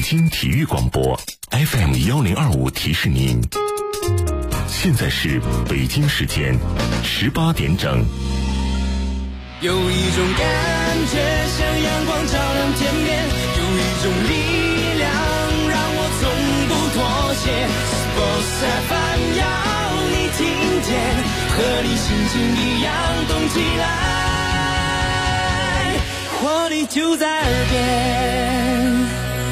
京体育广播 FM1025提示您，现在是北京时间18点整。 有一种感觉像阳光照亮天边，有一种力量让我从不妥协。Sports FM 要你听见，和你心情一样动起来，活力就在耳边。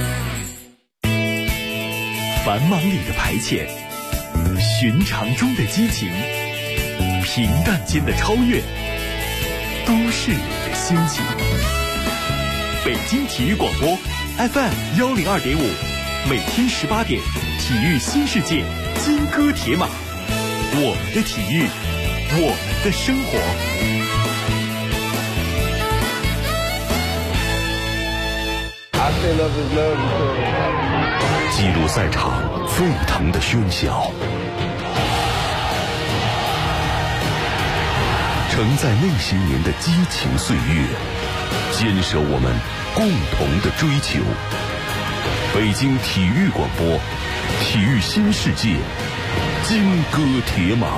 繁忙里的排遣，寻常中的激情，平淡间的超越，都市里的心情。北京体育广播 FM102.5，每天18点，体育新世界，金戈铁马，我们的体育，我们的生活。 记录赛场沸腾的喧嚣，承载那些年的激情岁月，坚守我们共同的追求。北京体育广播，体育新世界，金戈铁马。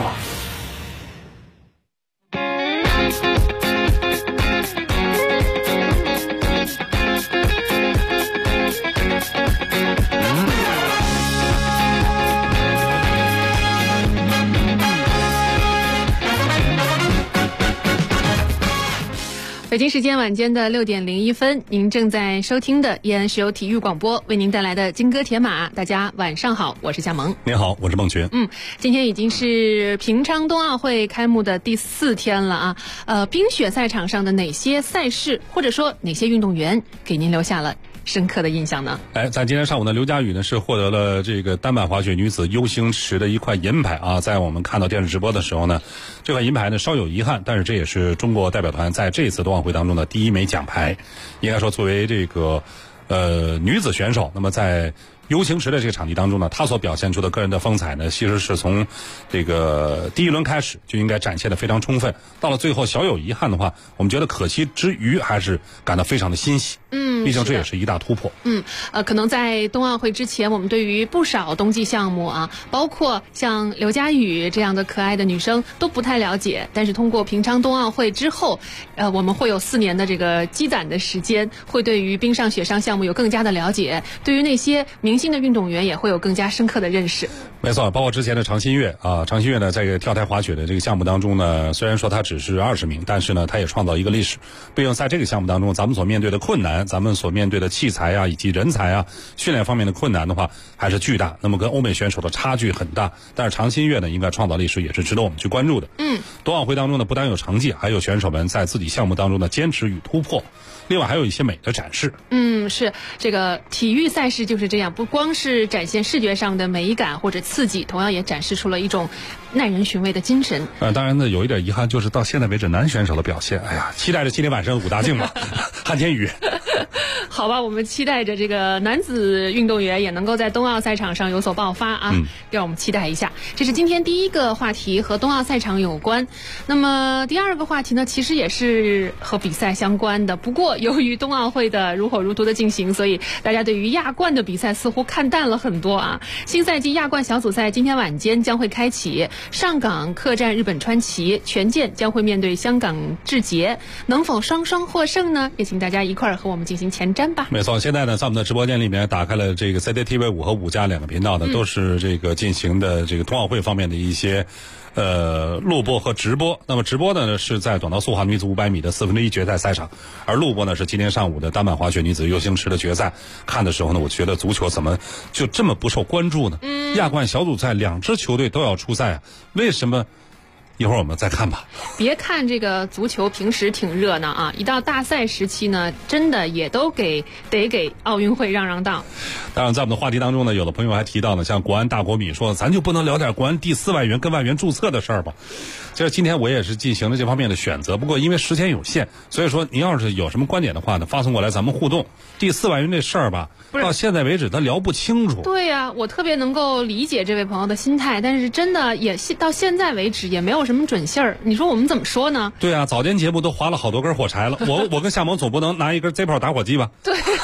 北京时间晚间的6点01分，您正在收听的依然是由体育广播为您带来的金戈铁马。大家晚上好，我是夏萌。 您好，我是孟群。 今天已经是平昌冬奥会开幕的第4天了啊。冰雪赛场上的哪些赛事，或者说哪些运动员给您留下了深刻的印象呢？ 在今天上午呢，刘佳宇呢是获得了这个单板滑雪女子 U 型池的一块银牌啊。在我们看到电视直播的时候呢，这块银牌呢稍有遗憾，但是这也是中国代表团在这次冬奥会当中的第一枚奖牌。应该说，作为这个女子选手，那么在U 型池的这个场地当中呢，她所表现出的个人的风采呢，其实是从这个第一轮开始就应该展现的非常充分。到了最后小有遗憾的话，我们觉得可惜之余，还是感到非常的欣喜。毕竟这也是一大突破。 可能在冬奥会之前，我们对于不少冬季项目啊，包括像刘佳宇这样的可爱的女生都不太了解。但是通过平昌冬奥会之后，我们会有4年的这个积攒的时间，会对于冰上雪上项目有更加的了解，对于那些明星的运动员也会有更加深刻的认识。 没错，包括之前的常新月啊，常新月呢，在这个跳台滑雪的这个项目当中呢，虽然说他只是20名，但是呢，他也创造一个历史。毕竟在这个项目当中，咱们所面对的困难，咱们所面对的器材啊，以及人才啊，训练方面的困难的话，还是巨大。那么跟欧美选手的差距很大，但是常新月呢，应该创造历史，也是值得我们去关注的。冬奥会当中呢，不单有成绩，还有选手们在自己项目当中的坚持与突破。另外还有一些美的展示。 是这个体育赛事就是这样，不光是展现视觉上的美感或者刺激，同样也展示出了一种耐人寻味的精神。 当然呢，有一点遗憾，就是到现在为止男选手的表现，期待着今天晚上武大靖吧，汉天宇。 好吧，我们期待着这个男子运动员也能够在冬奥赛场上有所爆发啊，让我们期待一下。这是今天第一个话题，和冬奥赛场有关。那么第二个话题呢，其实也是和比赛相关的，不过由于冬奥会的如火如荼的进行，所以大家对于亚冠的比赛似乎看淡了很多啊。新赛季亚冠小组赛今天晚间将会开启，上港客战日本川崎，权健将会面对香港志捷，能否双双获胜呢？也请大家一块儿和我们进行前瞻吧。 没错，现在呢，在我们的直播间里面打开了这个 CCTV5 和5加2个频道的，都是这个进行的这个冬奥会方面的一些录播和直播。那么直播呢是在短道速滑女子500米的1/4决赛赛场，而录播呢是今天上午的单板滑雪女子U型池的决赛。看的时候呢，我觉得足球怎么就这么不受关注呢？亚冠小组赛2支球队都要出赛啊，为什么？一会儿我们再看吧。 别看这个足球平时挺热闹啊，一到大赛时期呢，真的也都得给奥运会让道。 当然，在我们的话题当中呢，有的朋友还提到呢，像国安大国米说，咱就不能聊点国安第4外援跟外援注册的事儿吧？其实今天我也是进行了这方面的选择，不过因为时间有限，所以说您要是有什么观点的话呢，发送过来咱们互动。第4外援这事儿吧，到现在为止他聊不清楚。 对呀，我特别能够理解这位朋友的心态，但是真的也到现在为止也没有什么准信儿。你说我们怎么说呢？ 对啊，早间节目都划了好多根火柴了，我跟夏萌总不能拿一根 Zippo 打火机吧？ 对。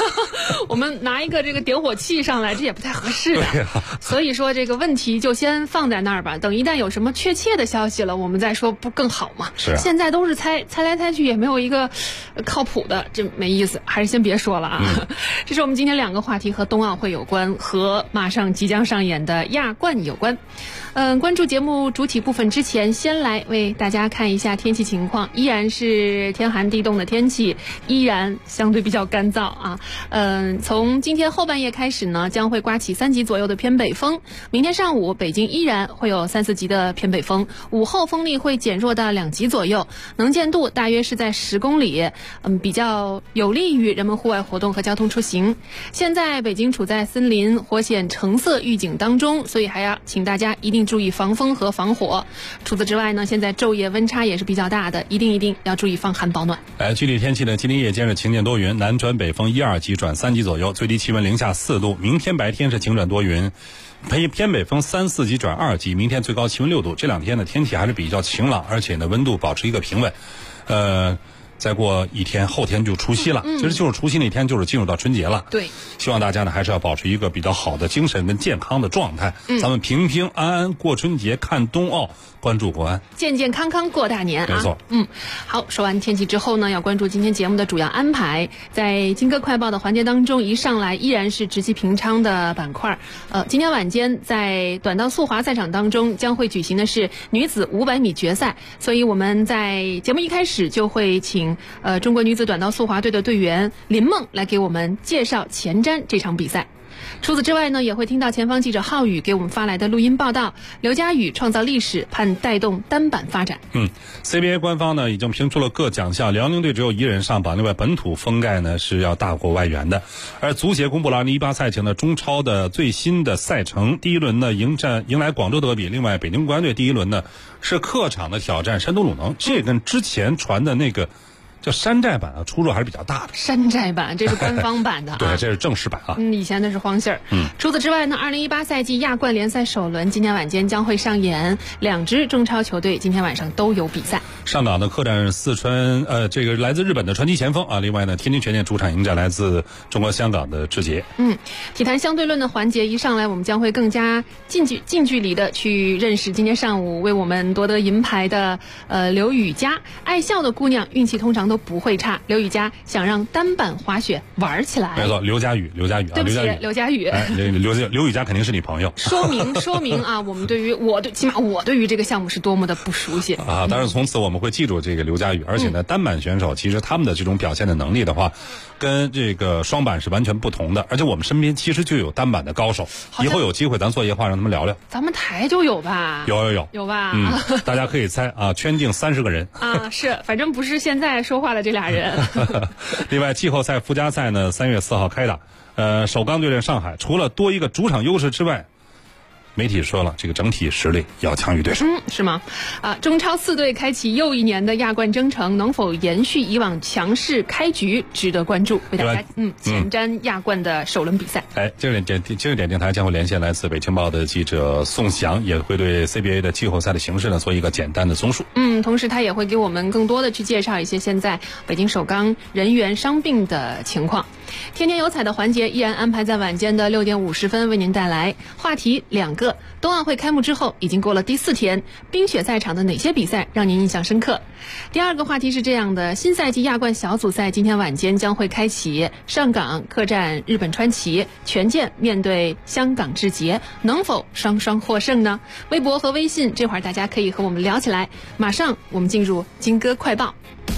我们拿一个这个点火器上来，这也不太合适的。所以说这个问题就先放在那儿吧，等一旦有什么确切的消息了，我们再说，不更好吗？ 是、啊。 现在都是猜来猜去，也没有一个靠谱的，这没意思，还是先别说了啊。这是我们今天2个话题，和冬奥会有关，和马上即将上演的亚冠有关。关注节目主体部分之前，先来为大家看一下天气情况，依然是天寒地冻的天气，依然相对比较干燥啊。从今天后半夜开始呢，将会刮起3级左右的偏北风。明天上午，北京依然会有3、4级的偏北风，午后风力会减弱到2级左右，能见度大约是在10公里，比较有利于人们户外活动和交通出行。现在北京处在森林火险橙色预警当中，所以还要请大家一定注意防风和防火。除此之外呢，现在昼夜温差也是比较大的，一定要注意防寒保暖。 具体天气呢，今天夜间是晴间多云，南转北风1、2级转3级左右，最低气温零下4度。明天白天是晴转多云，偏北风3、4级转2级，明天最高气温6度。这2天的天气还是比较晴朗，而且呢温度保持一个平稳。再过1天，后天就除夕了。其实就是除夕那天，就是进入到春节了。 对， 希望大家呢还是要保持一个比较好的精神跟健康的状态。咱们平平安安过春节，看冬奥，关注国安， 健健康康过大年啊！ 没错。 好，说完天气之后呢，要关注今天节目的主要安排。在金歌快报的环节当中，一上来依然是直击平昌的板块。今天晚间在短道速滑赛场当中将会举行的是女子500米决赛，所以我们在节目一开始就会请中国女子短道速滑队的队员林梦来给我们介绍前瞻这场比赛。除此之外呢，也会听到前方记者浩宇给我们发来的录音报道，刘佳宇创造历史，盼带动单板发展。 CBA 官方呢已经评出了各奖项，辽宁队只有1人上榜，另外本土封盖呢是要大过外援的。而足协公布了2018赛程的中超的最新的赛程，第一轮呢迎来广州德比，另外北京国安队第一轮呢是客场的挑战山东鲁能，这跟之前传的那个叫山寨版啊，出入还是比较大的。 山寨版，这是官方版的啊。 对，这是正式版啊。 以前那是荒信儿。除此之外呢，2018赛季亚冠联赛首轮今天晚间将会上演，2支中超球队今天晚上都有比赛。 上港的客战四川，这个来自日本的传奇前锋啊。另外呢，天津权健主场迎战来自中国香港的志杰。 体坛相对论的环节一上来，我们将会更加近距离的去认识今天上午为我们夺得银牌的刘雨佳。爱笑的姑娘运气通常都不会差，刘雨佳想让单板滑雪玩起来。 没错，刘佳宇啊， 对不起，刘佳宇。 刘雨佳肯定是你朋友。 说明啊，我们起码我对于这个项目是多么的不熟悉啊！但是从此我们会记住这个刘佳宇，而且呢，单板选手其实他们的这种表现的能力的话，跟这个双板是完全不同的。而且我们身边其实就有单板的高手，以后有机会咱做夜话让他们聊聊。 咱们台就有吧？ 有吧？ 大家可以猜啊，圈定30个人啊，是，反正不是现在说话的这俩人。 另外，季后赛附加赛呢，3月4号开打。首钢对阵上海，除了多一个主场优势之外，媒体说了，这个整体实力要强于对手。 是吗？中超4队开启又一年的亚冠征程，能否延续以往强势开局，值得关注。为大家前瞻亚冠的首轮比赛。 今日点电台将会连线来自北青报的记者宋翔，也会对 CBA 的季后赛的形势呢做一个简单的综述。 同时他也会给我们更多的去介绍一些现在北京首钢人员伤病的情况。天天有彩的环节依然安排在晚间的6点50分为您带来，话题2个。冬奥会开幕之后已经过了第4天，冰雪赛场的哪些比赛让您印象深刻？第2个话题是这样的，新赛季亚冠小组赛今天晚间将会开启，上港客战日本川崎，权健面对香港志杰，能否双双获胜呢？微博和微信这会儿大家可以和我们聊起来。马上我们进入金歌快报。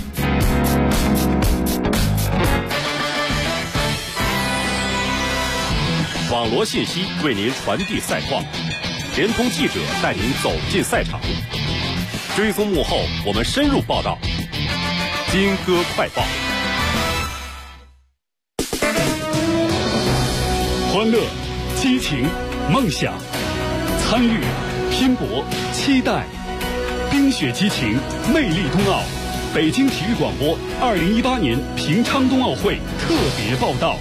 网罗信息为您传递赛况，联通记者带您走进赛场，追踪幕后我们深入报道。金歌快报， 欢乐、激情、梦想，参与、拼搏、期待，冰雪激情，魅力冬奥。北京体育广播2018年平昌冬奥会特别报道。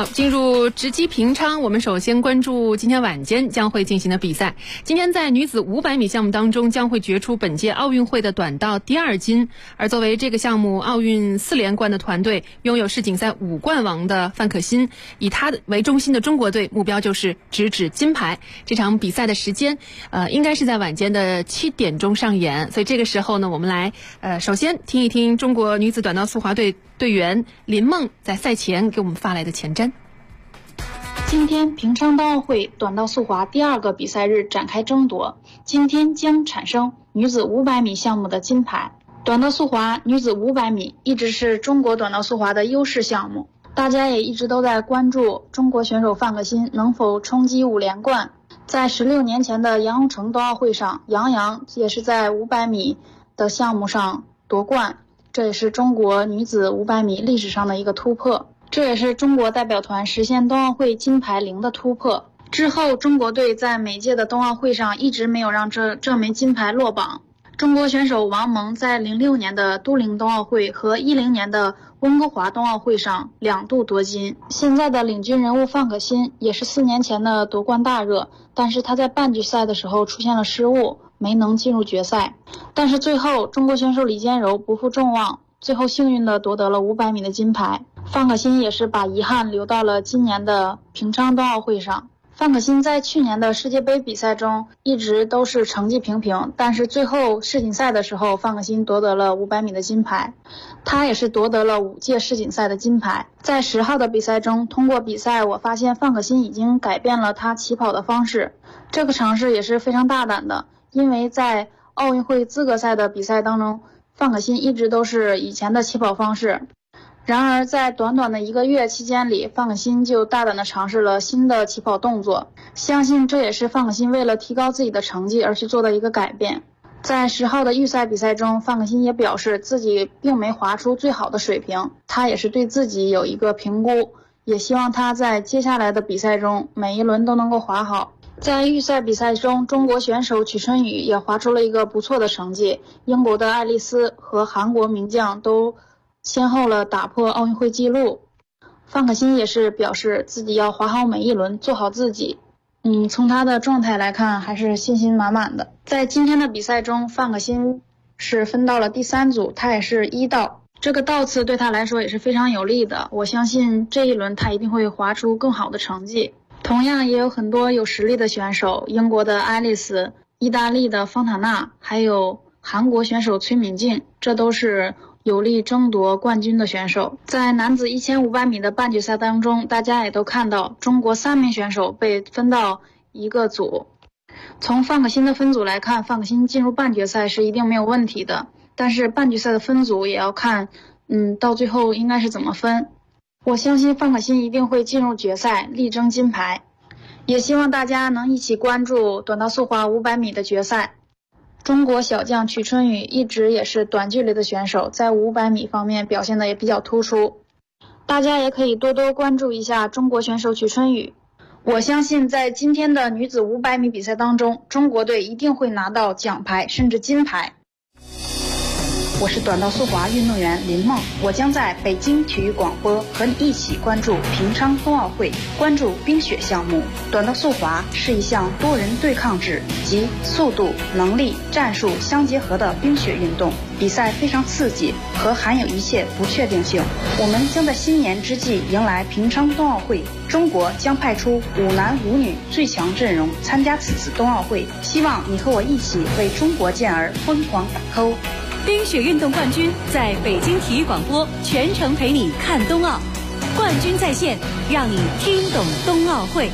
进入直击平昌，我们首先关注今天晚间将会进行的比赛。今天在女子500米项目当中，将会决出本届奥运会的短道第2金。而作为这个项目奥运4连冠的团队，拥有世锦赛5冠王的范可新，以他为中心的中国队目标就是直指金牌。这场比赛的时间，应该是在晚间的7点钟上演。所以这个时候呢，我们来首先听一听中国女子短道速滑队队员林梦在赛前给我们发来的前瞻。 今天平昌冬奥会短道速滑第2个比赛日展开争夺，今天将产生女子500米项目的金牌。短道速滑女子500米一直是中国短道速滑的优势项目，大家也一直都在关注中国选手范可新能否冲击5连冠。在16年前的杨洪城冬奥会上，杨洋也是在500米的项目上夺冠，这也是中国女子500米历史上的一个突破。这也是中国代表团实现冬奥会金牌0的突破。之后，中国队在每届的冬奥会上一直没有让这枚金牌落榜。中国选手王蒙在06年的都灵冬奥会和10年的温哥华冬奥会上2度夺金。现在的领军人物范可新也是4年前的夺冠大热，但是他在半决赛的时候出现了失误，没能进入决赛。但是最后，中国选手李坚柔不负众望，最后幸运地夺得了500米的金牌。范可新也是把遗憾留到了今年的平昌冬奥会上。范可新在去年的世界杯比赛中一直都是成绩平平，但是最后世锦赛的时候，范可新夺得了500米的金牌。他也是夺得了5届世锦赛的金牌。在10号的比赛中，通过比赛我发现范可新已经改变了他起跑的方式，这个尝试也是非常大胆的，因为在奥运会资格赛的比赛当中，范可新一直都是以前的起跑方式。然而在短短的1个月期间里，范可新就大胆地尝试了新的起跑动作，相信这也是范可新为了提高自己的成绩而去做的一个改变。在10号的预赛比赛中，范可新也表示自己并没滑出最好的水平，他也是对自己有一个评估，也希望他在接下来的比赛中每一轮都能够滑好。在预赛比赛中，中国选手曲春雨也滑出了一个不错的成绩，英国的爱丽丝和韩国名将都先后了打破奥运会纪录。范可新也是表示自己要滑好每一轮，做好自己。从他的状态来看，还是信心满满的。在今天的比赛中，范可新是分到了第3组，他也是1道，这个道次对他来说也是非常有利的。我相信这一轮他一定会滑出更好的成绩。同样也有很多有实力的选手，英国的爱丽丝、意大利的方塔纳，还有韩国选手崔敏静，这都是有力争夺冠军的选手。在男子1500米的半决赛当中，大家也都看到中国3名选手被分到一个组。从范可新的分组来看，范可新进入半决赛是一定没有问题的，但是半决赛的分组也要看到最后应该是怎么分。我相信范可新一定会进入决赛，力争金牌。也希望大家能一起关注短道速滑500米的决赛。中国小将曲春雨一直也是短距离的选手，在500米方面表现的也比较突出，大家也可以多多关注一下中国选手曲春雨。我相信在今天的女子500米比赛当中，中国队一定会拿到奖牌甚至金牌。我是短道速滑运动员林梦，我将在北京体育广播和你一起关注平昌冬奥会，关注冰雪项目。短道速滑是一项多人对抗制及速度、能力、战术相结合的冰雪运动，比赛非常刺激和含有一切不确定性。我们将在新年之际迎来平昌冬奥会，中国将派出5男5女最强阵容参加此次冬奥会，希望你和我一起为中国健儿疯狂打 call。 冰雪运动冠军在北京体育广播全程陪你看冬奥，冠军在线，让你听懂冬奥会。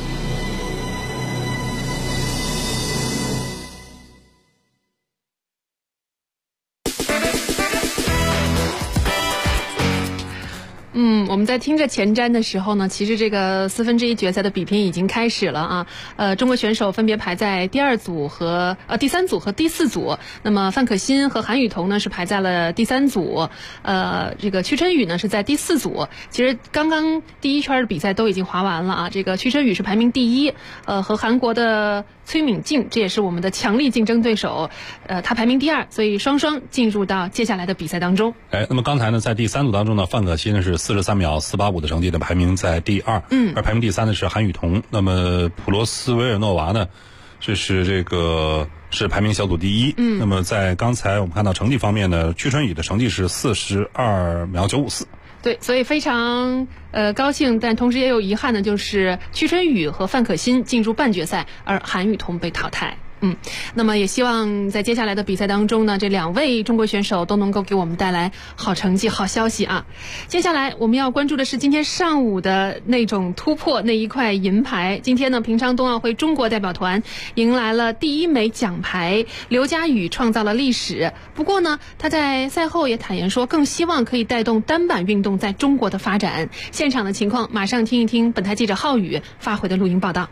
我们在听着前瞻的时候呢，其实这个1/4决赛的比拼已经开始了啊。中国选手分别排在第3组和第4组。那么范可新和韩雨桐呢是排在了第3组，这个屈春雨呢是在第4组。其实刚刚第1圈的比赛都已经滑完了啊。这个屈春雨是排名第1，和韩国的崔敏静，这也是我们的强力竞争对手，他排名第2，所以双双进入到接下来的比赛当中。 那么刚才呢，在第3组当中呢，范可新是43秒485的成绩的排名在第2，而排名第3的是韩雨桐。那么普罗斯维尔诺娃呢，这是排名小组第1。那么在刚才我们看到成绩方面呢，屈春雨的成绩是42秒954。 对，所以非常高兴，但同时也有遗憾的，就是屈春雨和范可新进入半决赛，而韩雨桐被淘汰。那么也希望在接下来的比赛当中呢，这2位中国选手都能够给我们带来好成绩、好消息啊！接下来我们要关注的是今天上午的那种突破，那一块银牌。今天呢，平昌冬奥会中国代表团迎来了第1枚奖牌，刘佳宇创造了历史。不过呢，他在赛后也坦言说，更希望可以带动单板运动在中国的发展。现场的情况，马上听一听本台记者浩宇发回的录音报道。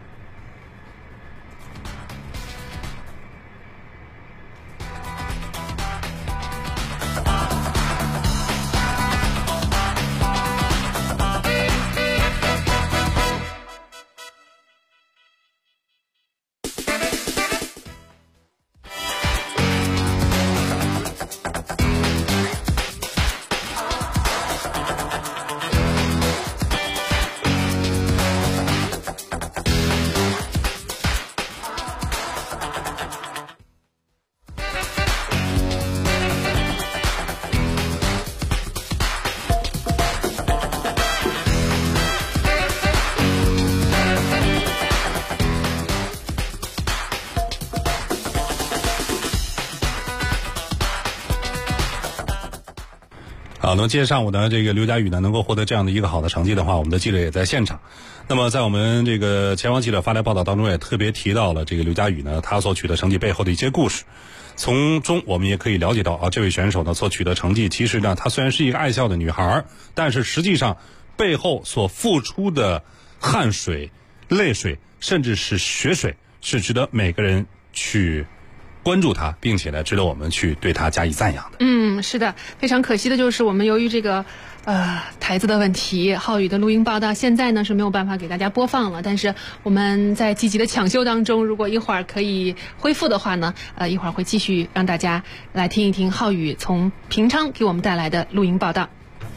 那么今天上午呢，这个刘佳宇呢能够获得这样的一个好的成绩的话，我们的记者也在现场。那么在我们这个前方记者发来报道当中，也特别提到了这个刘佳宇呢他所取得成绩背后的一些故事。从中我们也可以了解到啊，这位选手呢所取得成绩，其实呢她虽然是一个爱笑的女孩，但是实际上背后所付出的汗水、泪水，甚至是血水，是值得每个人去关注他，并且呢值得我们去对他加以赞扬的。 是的，非常可惜的就是我们由于这个台子的问题，浩宇的录音报道现在呢是没有办法给大家播放了，但是我们在积极的抢修当中，如果一会儿可以恢复的话呢，一会儿会继续让大家来听一听浩宇从平昌给我们带来的录音报道。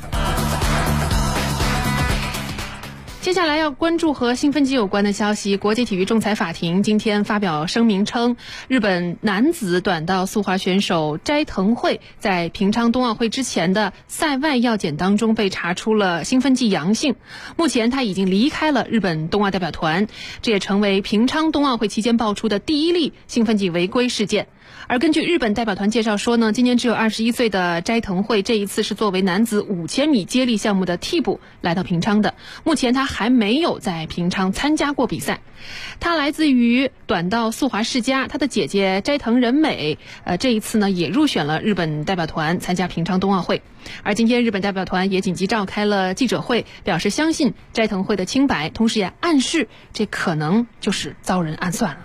接下来要关注和兴奋剂有关的消息。国际体育仲裁法庭今天发表声明称，日本男子短道速滑选手斋藤惠在平昌冬奥会之前的赛外药检当中被查出了兴奋剂阳性，目前他已经离开了日本冬奥代表团，这也成为平昌冬奥会期间爆出的第1例兴奋剂违规事件。而根据日本代表团介绍说呢，今年只有21岁的斋藤惠这一次是作为男子5000米接力项目的替补来到平昌的，目前他还没有在平昌参加过比赛。他来自于短道速滑世家，他的姐姐斋藤仁美这一次呢也入选了日本代表团参加平昌冬奥会。而今天日本代表团也紧急召开了记者会，表示相信斋藤惠的清白，同时也暗示这可能就是遭人暗算了。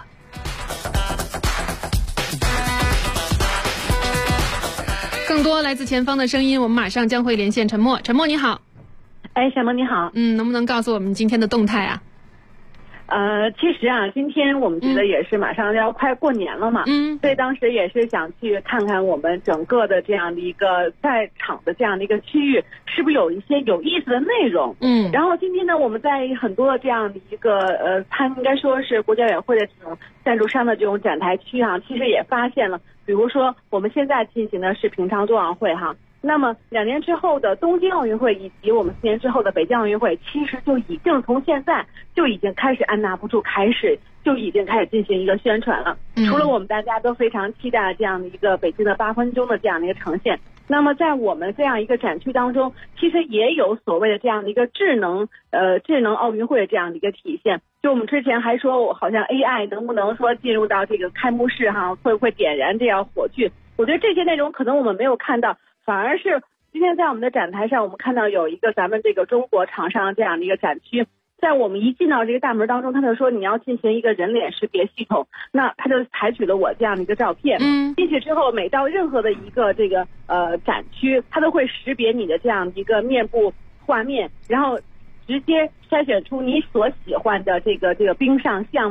更多来自前方的声音，我们马上将会连线陈默。陈默你好。 沈默你好。 能不能告诉我们今天的动态啊？ 其实啊，今天我们觉得也是马上要快过年了嘛，所以当时也是想去看看我们整个的这样的一个赛场的这样的一个区域，是不是有一些有意思的内容。然后今天呢，我们在很多的这样的一个它应该说是国家委员会的这种赞助商的这种展台区啊，其实也发现了，比如说我们现在进行的是平昌冬奥会哈。那么2年之后的东京奥运会以及我们4年之后的北京奥运会，其实就已经从现在就已经开始按捺不住，就已经开始进行一个宣传了。除了我们大家都非常期待这样的一个北京的8分钟的这样的一个呈现，那么在我们这样一个展区当中，其实也有所谓的这样的一个智能奥运会这样的一个体现。就我们之前还说，好像 AI 能不能说进入到这个开幕式哈，会不会点燃这样火炬？我觉得这些内容可能我们没有看到。反而是今天在我们的展台上，我们看到有一个咱们这个中国厂商这样的一个展区，在我们一进到这个大门当中，他就说你要进行一个人脸识别系统，那他就采取了我这样的一个照片，进去之后每到任何的一个这个展区，他都会识别你的这样的一个面部画面，然后直接筛选出你所喜欢的这个冰上项目，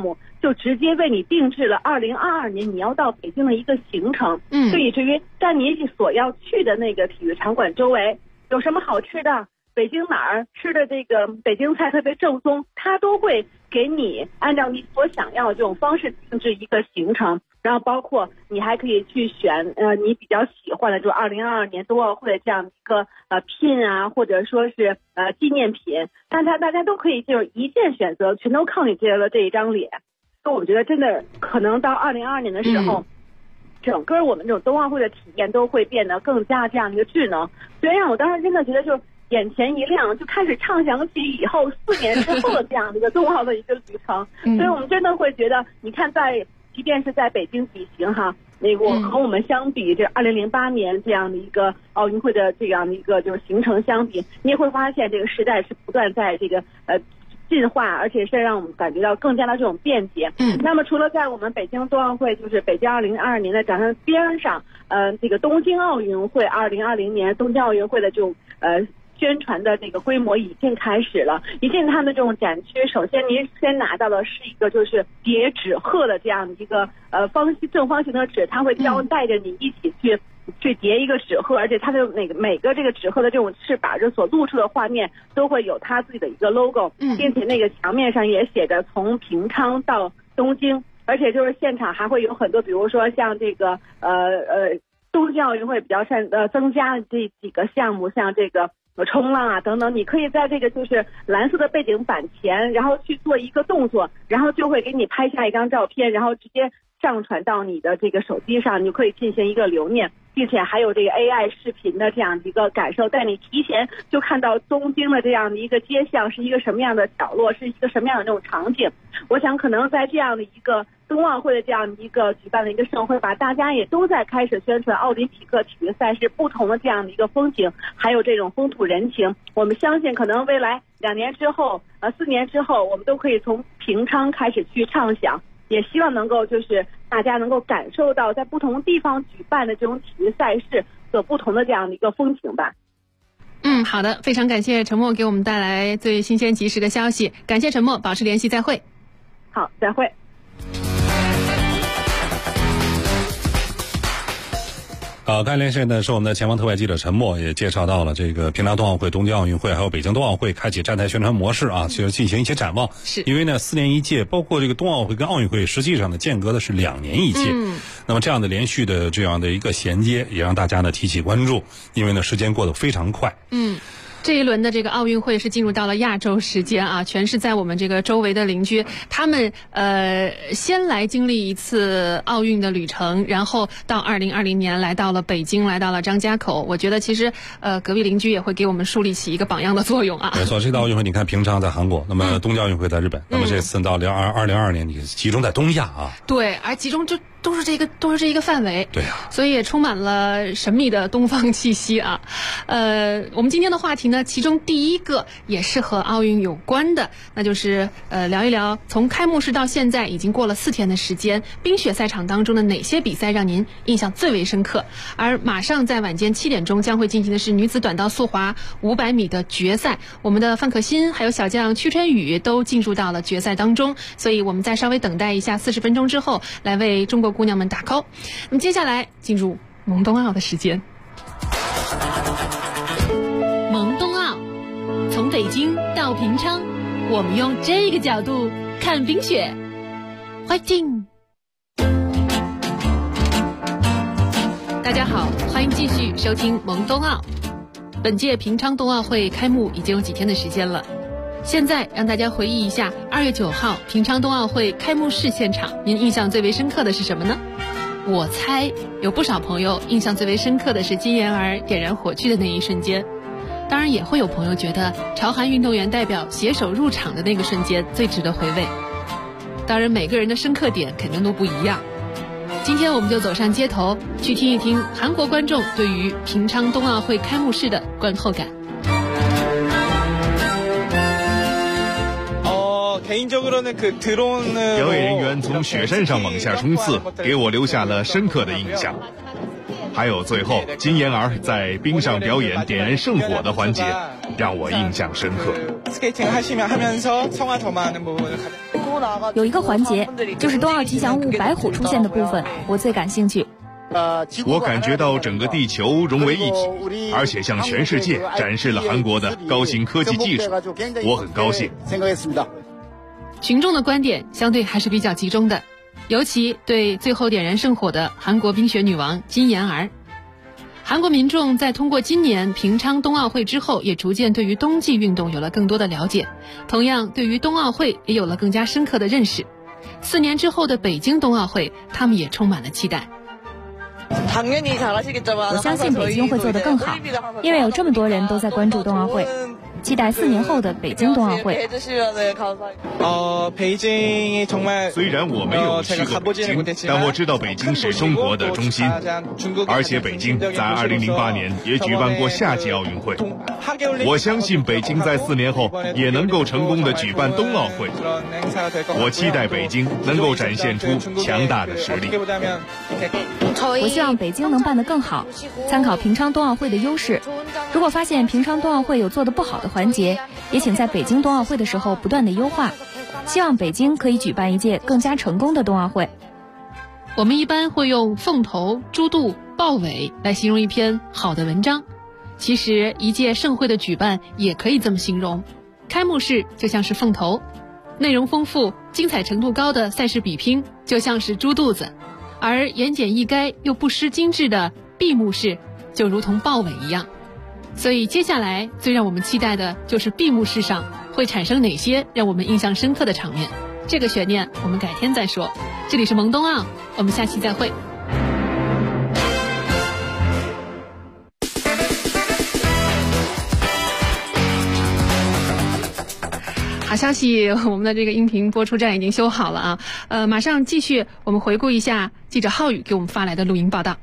就直接为你定制了2022年你要到北京的一个行程，就以至于在你所要去的那个体育场馆周围有什么好吃的，北京哪儿吃的这个北京菜特别正宗，它都会给你按照你所想要的这种方式定制一个行程。然后包括你还可以去选你比较喜欢的，就2022年冬奥会这样一个pin 啊，或者说是纪念品，大家都可以就是一键选择，全都靠你这一张脸。所以我觉得真的可能到2022年的时候，整个我们这种冬奥会的体验都会变得更加这样的一个智能，所以让我当时真的觉得就是眼前一亮，就开始畅想起以后4年之后的这样的一个冬奥的一个旅程。所以我们真的会觉得，你看即便是在北京举行哈，那个和我们相比，这2008年这样的一个奥运会的这样的一个就是行程相比，你也会发现这个时代是不断在这个进化，而且是让我们感觉到更加的这种便捷。那么除了在我们北京冬奥会，就是北京2022年的展上边上，这个东京奥运会2020年东京奥运会的这种宣传的这个规模已经开始了。一进他们的这种展区，首先您先拿到的是一个就是叠纸鹤的这样的一个正方形的纸，它会带着你一起去叠一个纸鹤，而且它的每个这个纸鹤的这种翅膀就所露出的画面都会有它自己的一个 logo，并且那个墙面上也写着从平昌到东京，而且就是现场还会有很多，比如说像这个东京奥运会比较增加这几个项目，像这个冲浪啊等等，你可以在这个就是蓝色的背景板前，然后去做一个动作，然后就会给你拍下一张照片，然后直接上传到你的这个手机上，你就可以进行一个留念，并且还有这个 AI 视频的这样的一个感受，带你提前就看到东京的这样的一个街巷是一个什么样的角落，是一个什么样的这种场景。我想可能在这样的一个冬奥会的这样一个举办的一个盛会吧，大家也都在开始宣传奥林匹克体育赛事不同的这样的一个风景，还有这种风土人情。我们相信可能未来2年之后4年之后，我们都可以从平昌开始去畅想，也希望能够就是大家能够感受到在不同地方举办的这种体育赛事所不同的这样的一个风情吧。 好的，非常感谢陈默给我们带来最新鲜及时的消息，感谢陈默，保持联系，再会。 好，再会。 刚才连线的是我们的前方特派记者陈默，也介绍到了这个平昌冬奥会、东京奥运会还有北京冬奥会开启站台宣传模式啊，就是进行一些展望。 是因为呢4年一届，包括这个冬奥会跟奥运会实际上呢间隔的是2年一届。那么这样的连续的这样的一个衔接，也让大家呢提起关注，因为呢时间过得非常快。 这一轮的这个奥运会是进入到了亚洲时间啊，全是在我们这个周围的邻居，他们先来经历一次奥运的旅程，然后到2020年来到了北京，来到了张家口。我觉得其实隔壁邻居也会给我们树立起一个榜样的作用啊。 没错，这次奥运会你看平昌在韩国，那么东京奥运会在日本，那么这次到2022年你集中在东亚啊。 对，而集中就都是这一个范围。 对啊， 所以也充满了神秘的东方气息啊。我们今天的话题呢，其中第一个也是和奥运有关的，那就是聊一聊从开幕式到现在已经过了4天的时间，冰雪赛场当中的哪些比赛让您印象最为深刻？而马上在晚间7点钟将会进行的是女子短道速滑500米的决赛，我们的范可新还有小将屈晨宇都进入到了决赛当中，所以我们再稍微等待一下40分钟之后，来为中国姑娘们打 call。 那么接下来进入萌冬奥的时间。 萌冬奥，从北京到平昌，我们用这个角度看冰雪。欢迎！ 大家好，欢迎继续收听萌冬奥。本届平昌冬奥会开幕已经有几天的时间了，现在让大家回忆一下2月9号平昌冬奥会开幕式现场，您印象最为深刻的是什么呢？我猜有不少朋友印象最为深刻的是金妍儿点燃火炬的那一瞬间，当然也会有朋友觉得朝韩运动员代表携手入场的那个瞬间最值得回味。当然每个人的深刻点肯定都不一样。今天我们就走上街頭，去听一听韩国观众对于平昌冬奥会开幕式的观后感。 表演人员从雪山上往下冲刺，给我留下了深刻的印象。 还有最后金妍儿在冰上表演点燃圣火的环节，让我印象深刻。 有一个环节就是冬奥吉祥物白虎出现的部分，我最感兴趣。 我感觉到整个地球融为一体，而且向全世界展示了韩国的高新科技技术，我很高兴。 群众的观点相对还是比较集中的，尤其对最后点燃圣火的韩国冰雪女王金妍儿。韩国民众在通过今年平昌冬奥会之后，也逐渐对于冬季运动有了更多的了解，同样对于冬奥会也有了更加深刻的认识。4年之后的北京冬奥会，他们也充满了期待。 我相信北京会做得更好，因为有这么多人都在关注冬奥会，期待4年后的北京冬奥会。 虽然我没有去过北京，但我知道北京是中国的中心，而且北京在2008年也举办过夏季奥运会。我相信北京在4年后也能够成功的举办冬奥会。我期待北京能够展现出强大的实力。 我希望北京能办得更好，参考平昌冬奥会的优势。如果发现平昌冬奥会有做得不好的环节，也请在北京冬奥会的时候不断的优化。希望北京可以举办一届更加成功的冬奥会。 我们一般会用凤头、猪肚、豹尾来形容一篇好的文章。其实一届盛会的举办也可以这么形容，开幕式就像是凤头，内容丰富、精彩程度高的赛事比拼就像是猪肚子，而言简意赅又不失精致的闭幕式就如同豹尾一样。所以接下来最让我们期待的就是闭幕式上会产生哪些让我们印象深刻的场面，这个悬念我们改天再说。这里是萌冬奥，我们下期再会。好消息，我们的这个音频播出站已经修好了啊！马上继续，我们回顾一下记者浩宇给我们发来的录音报道。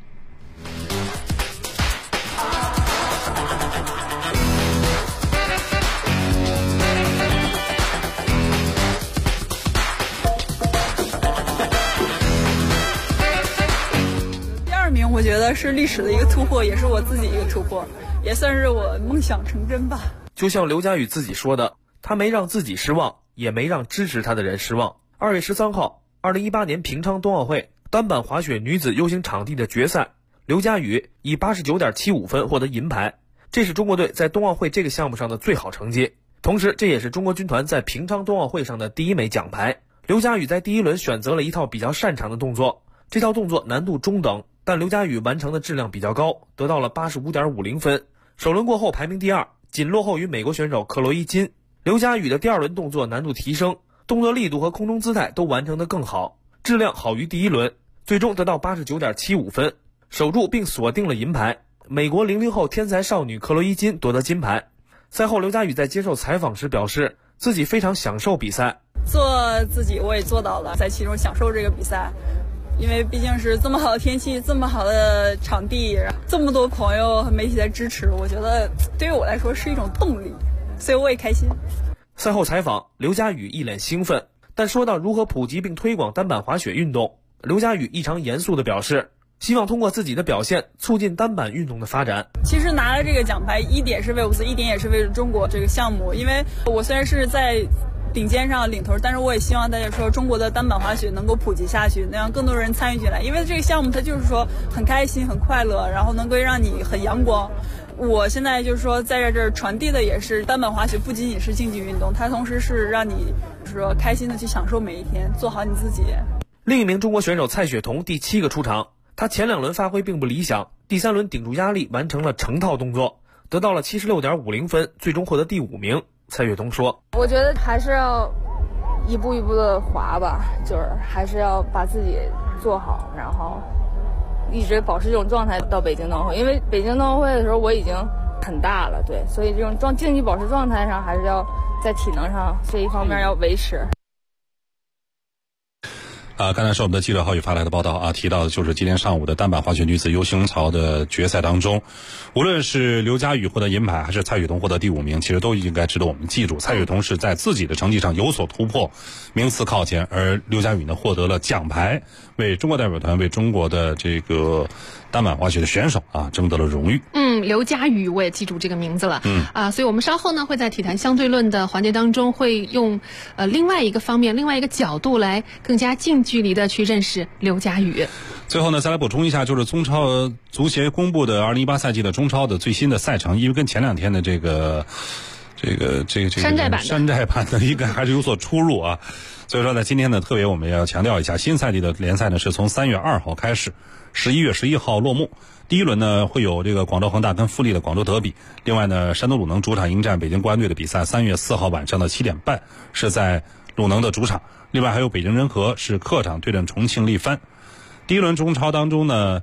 第2名，我觉得是历史的一个突破，也是我自己一个突破，也算是我梦想成真吧。 就像刘佳宇自己说的，他没让自己失望，也没让支持他的人失望。2月13号，2018年平昌冬奥会单板滑雪女子 U 型场地的决赛，刘佳宇以 89.75 分获得银牌，这是中国队在冬奥会这个项目上的最好成绩，同时这也是中国军团在平昌冬奥会上的第1枚奖牌。刘佳宇在第1轮选择了一套比较擅长的动作，这套动作难度中等，但刘佳宇完成的质量比较高，得到了 85.50 分。首轮过后排名第2，仅落后于美国选手克洛伊金。刘佳宇的第2轮动作难度提升，动作力度和空中姿态都完成得更好，质量好于第1轮，最终得到 89.75 分，守住并锁定了银牌。美国00后天才少女克洛伊金夺得金牌。赛后刘佳宇在接受采访时表示，自己非常享受比赛， 做自己我也做到了，在其中享受这个比赛，因为毕竟是这么好的天气，这么好的场地，这么多朋友和媒体在支持，我觉得对于我来说是一种动力，所以我也开心。 赛后采访，刘佳宇一脸兴奋，但说到如何普及并推广单板滑雪运动，刘佳宇异常严肃地表示，希望通过自己的表现促进单板运动的发展。 其实拿了这个奖牌，一点是为我自己，一点也是为中国这个项目，因为我虽然是在顶尖上领头，但是我也希望大家说中国的单板滑雪能够普及下去，能让更多人参与进来，因为这个项目它就是说很开心很快乐，然后能够让你很阳光。我现在就是说在这儿传递的也是单板滑雪不仅仅是竞技运动，它同时是让你就是说开心的去享受每一天，做好你自己。 另一名中国选手蔡雪桐第7个出场，她前2轮发挥并不理想，第3轮顶住压力完成了成套动作，得到了 76.50 分，最终获得第5名。蔡雪桐说， 我觉得还是要一步一步的滑吧，就是还是要把自己做好，然后一直保持这种状态到北京冬奥会。因为北京冬奥会的时候我已经很大了，对，所以这种竞技保持状态上还是要在体能上这一方面要维持。 刚才是我们的记者郝宇发来的报道啊，提到的就是今天上午的单板滑雪女子 U 型槽的决赛当中，无论是刘佳宇获得银牌，还是蔡雪桐获得第5名，其实都应该值得我们记住。蔡雪桐是在自己的成绩上有所突破，名次靠前，而刘佳宇呢获得了奖牌，为中国代表团，为中国的这个单板滑雪的选手啊争得了荣誉。 刘佳宇我也记住这个名字了。所以我们稍后呢会在体坛相对论的环节当中，会用另外一个方面、另外一个角度来更加近距离的去认识刘佳宇。 最后呢，再来补充一下，就是中超足协公布的2018赛季的中超的最新的赛程，因为跟前2天的这个山寨版的应该还是有所出入啊。所以说呢，今天呢特别我们要强调一下，新赛季的联赛呢是从3月2号开始，11月11号落幕。第一轮呢会有这个广州恒大跟富力的广州德比，另外呢山东鲁能主场迎战北京国安队的比赛3月4号晚上的7点半是在鲁能的主场，另外还有北京人和是客场对阵重庆力帆。第一轮中超当中呢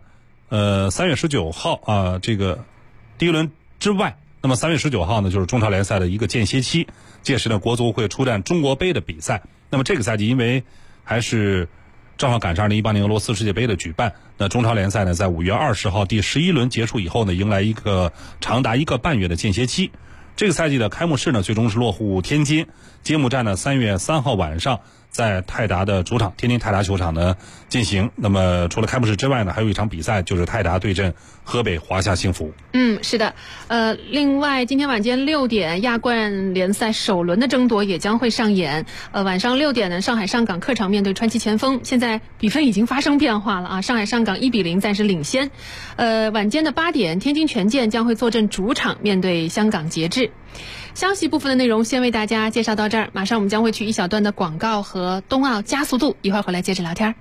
3月19号啊，这个第一轮之外，那么3月19号呢就是中超联赛的一个间歇期，届时呢国足会出战中国杯的比赛。那么这个赛季因为还是正好赶上2018年俄罗斯世界杯的举办，那中超联赛呢在5月20号第11轮结束以后呢，迎来一个长达1个半月的间歇期。这个赛季的开幕式呢最终是落户天津，揭幕战呢3月3号晚上在泰达的主场天津泰达球场呢进行。那么除了开幕式之外呢，还有一场比赛就是泰达对阵河北华夏幸福。 是的。另外今天晚间6点亚冠联赛首轮的争夺也将会上演。晚上6点呢，上海上港客场面对川崎前锋，现在比分已经发生变化了啊，上海上港1-0暂时领先。晚间的8点，天津权健将会坐镇主场面对香港节制。消息部分的内容先为大家介绍到这儿，马上我们将会去一小段的广告和冬奥加速度，一会儿回来接着聊天。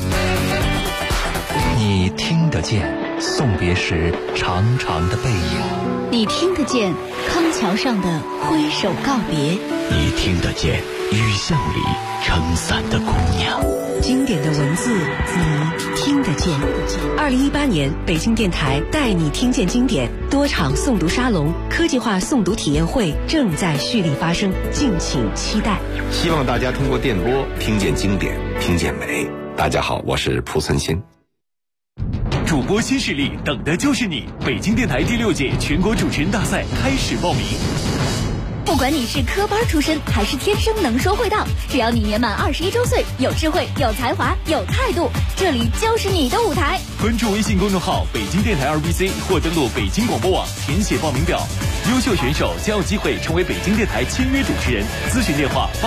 你听得见送别时长长的背影， 你听得见康桥上的挥手告别， 你听得见雨巷里撑伞的姑娘。 经典的文字你听得见。2018年北京电台带你听见经典多场诵读沙龙、科技化诵读体验会正在蓄力发生，敬请期待。 希望大家通过电波听见经典，听见美。大家好，我是蒲存昕。 主播新势力等的就是你！北京电台第6届全国主持人大赛开始报名。 不管你是科班出身还是天生能说会道，只要你年满21周岁，有智慧、有才华、有态度，这里就是你的舞台。 关注微信公众号北京电台2BC 或登录北京广播网填写报名表，优秀选手将有机会成为北京电台签约主持人。咨询电话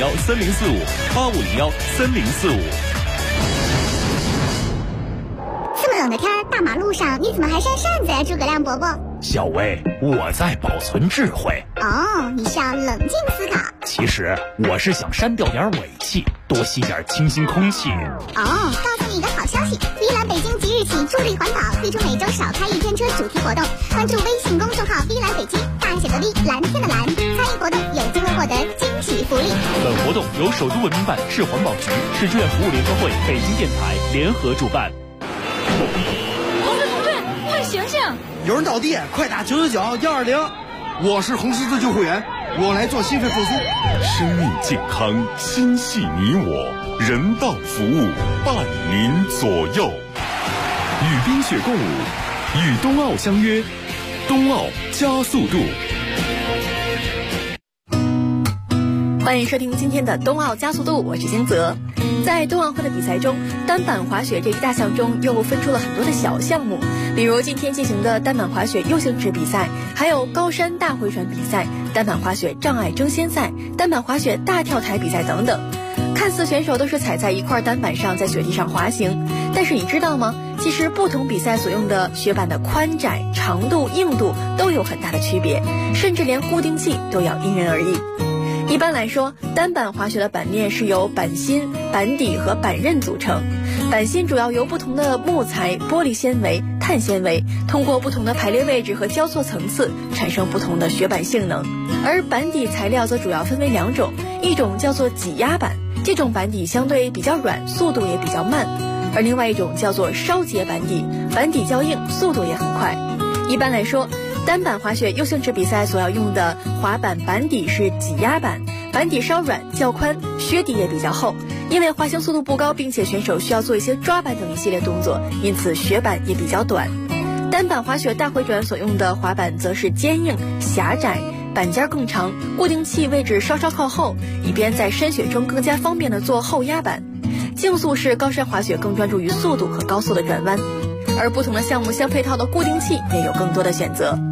85013045，85013045。 这么冷的天，大马路上你怎么还扇扇子呀，诸葛亮伯伯？ 小薇，我在保存智慧。 哦，你是要冷静思考。 其实我是想删掉点尾气，多吸点清新空气。 告诉你一个好消息，依兰北京即日起助力环保，推出每周少开1天车主题活动。关注微信公众号依兰北京，大写的 V， 蓝天的蓝，参与活动有机会获得惊喜福利。 本活动由首都文明办、市环保局、市志愿服务联合会、北京电台联合主办。 同志，快醒醒！ 有人倒地，快打999-120。我是红十字救护员，我来做心肺复苏。 生命健康，心系你我，人道服务伴您左右。与冰雪共舞，与冬奥相约，冬奥加速度。 欢迎收听今天的冬奥加速度，我是金泽。在冬奥会的比赛中，单板滑雪这一大项中又分出了很多的小项目，比如今天进行的单板滑雪 U 型池比赛，还有高山大回旋比赛、单板滑雪障碍争先赛、单板滑雪大跳台比赛等等。看似选手都是踩在一块单板上在雪地上滑行，但是你知道吗？其实不同比赛所用的雪板的宽窄、长度、硬度都有很大的区别，甚至连固定器都要因人而异。一般来说，单板滑雪的板面是由板芯、板底和板刃组成。板芯主要由不同的木材、玻璃纤维、碳纤维，通过不同的排列位置和交错层次，产生不同的雪板性能。而板底材料则主要分为2种，一种叫做挤压板，这种板底相对比较软，速度也比较慢；而另外一种叫做烧结板底，板底较硬，速度也很快。一般来说，单板滑雪 U 型池比赛所要用的滑板板底是挤压板，板底稍软较宽，靴底也比较厚。 因为滑行速度不高，并且选手需要做一些抓板等一系列动作，因此雪板也比较短。单板滑雪大回转所用的滑板则是坚硬、狭窄，板尖更长，固定器位置稍稍靠后，以便在深雪中更加方便地做后压板。竞速式高山滑雪更专注于速度和高速的转弯，而不同的项目相配套的固定器也有更多的选择。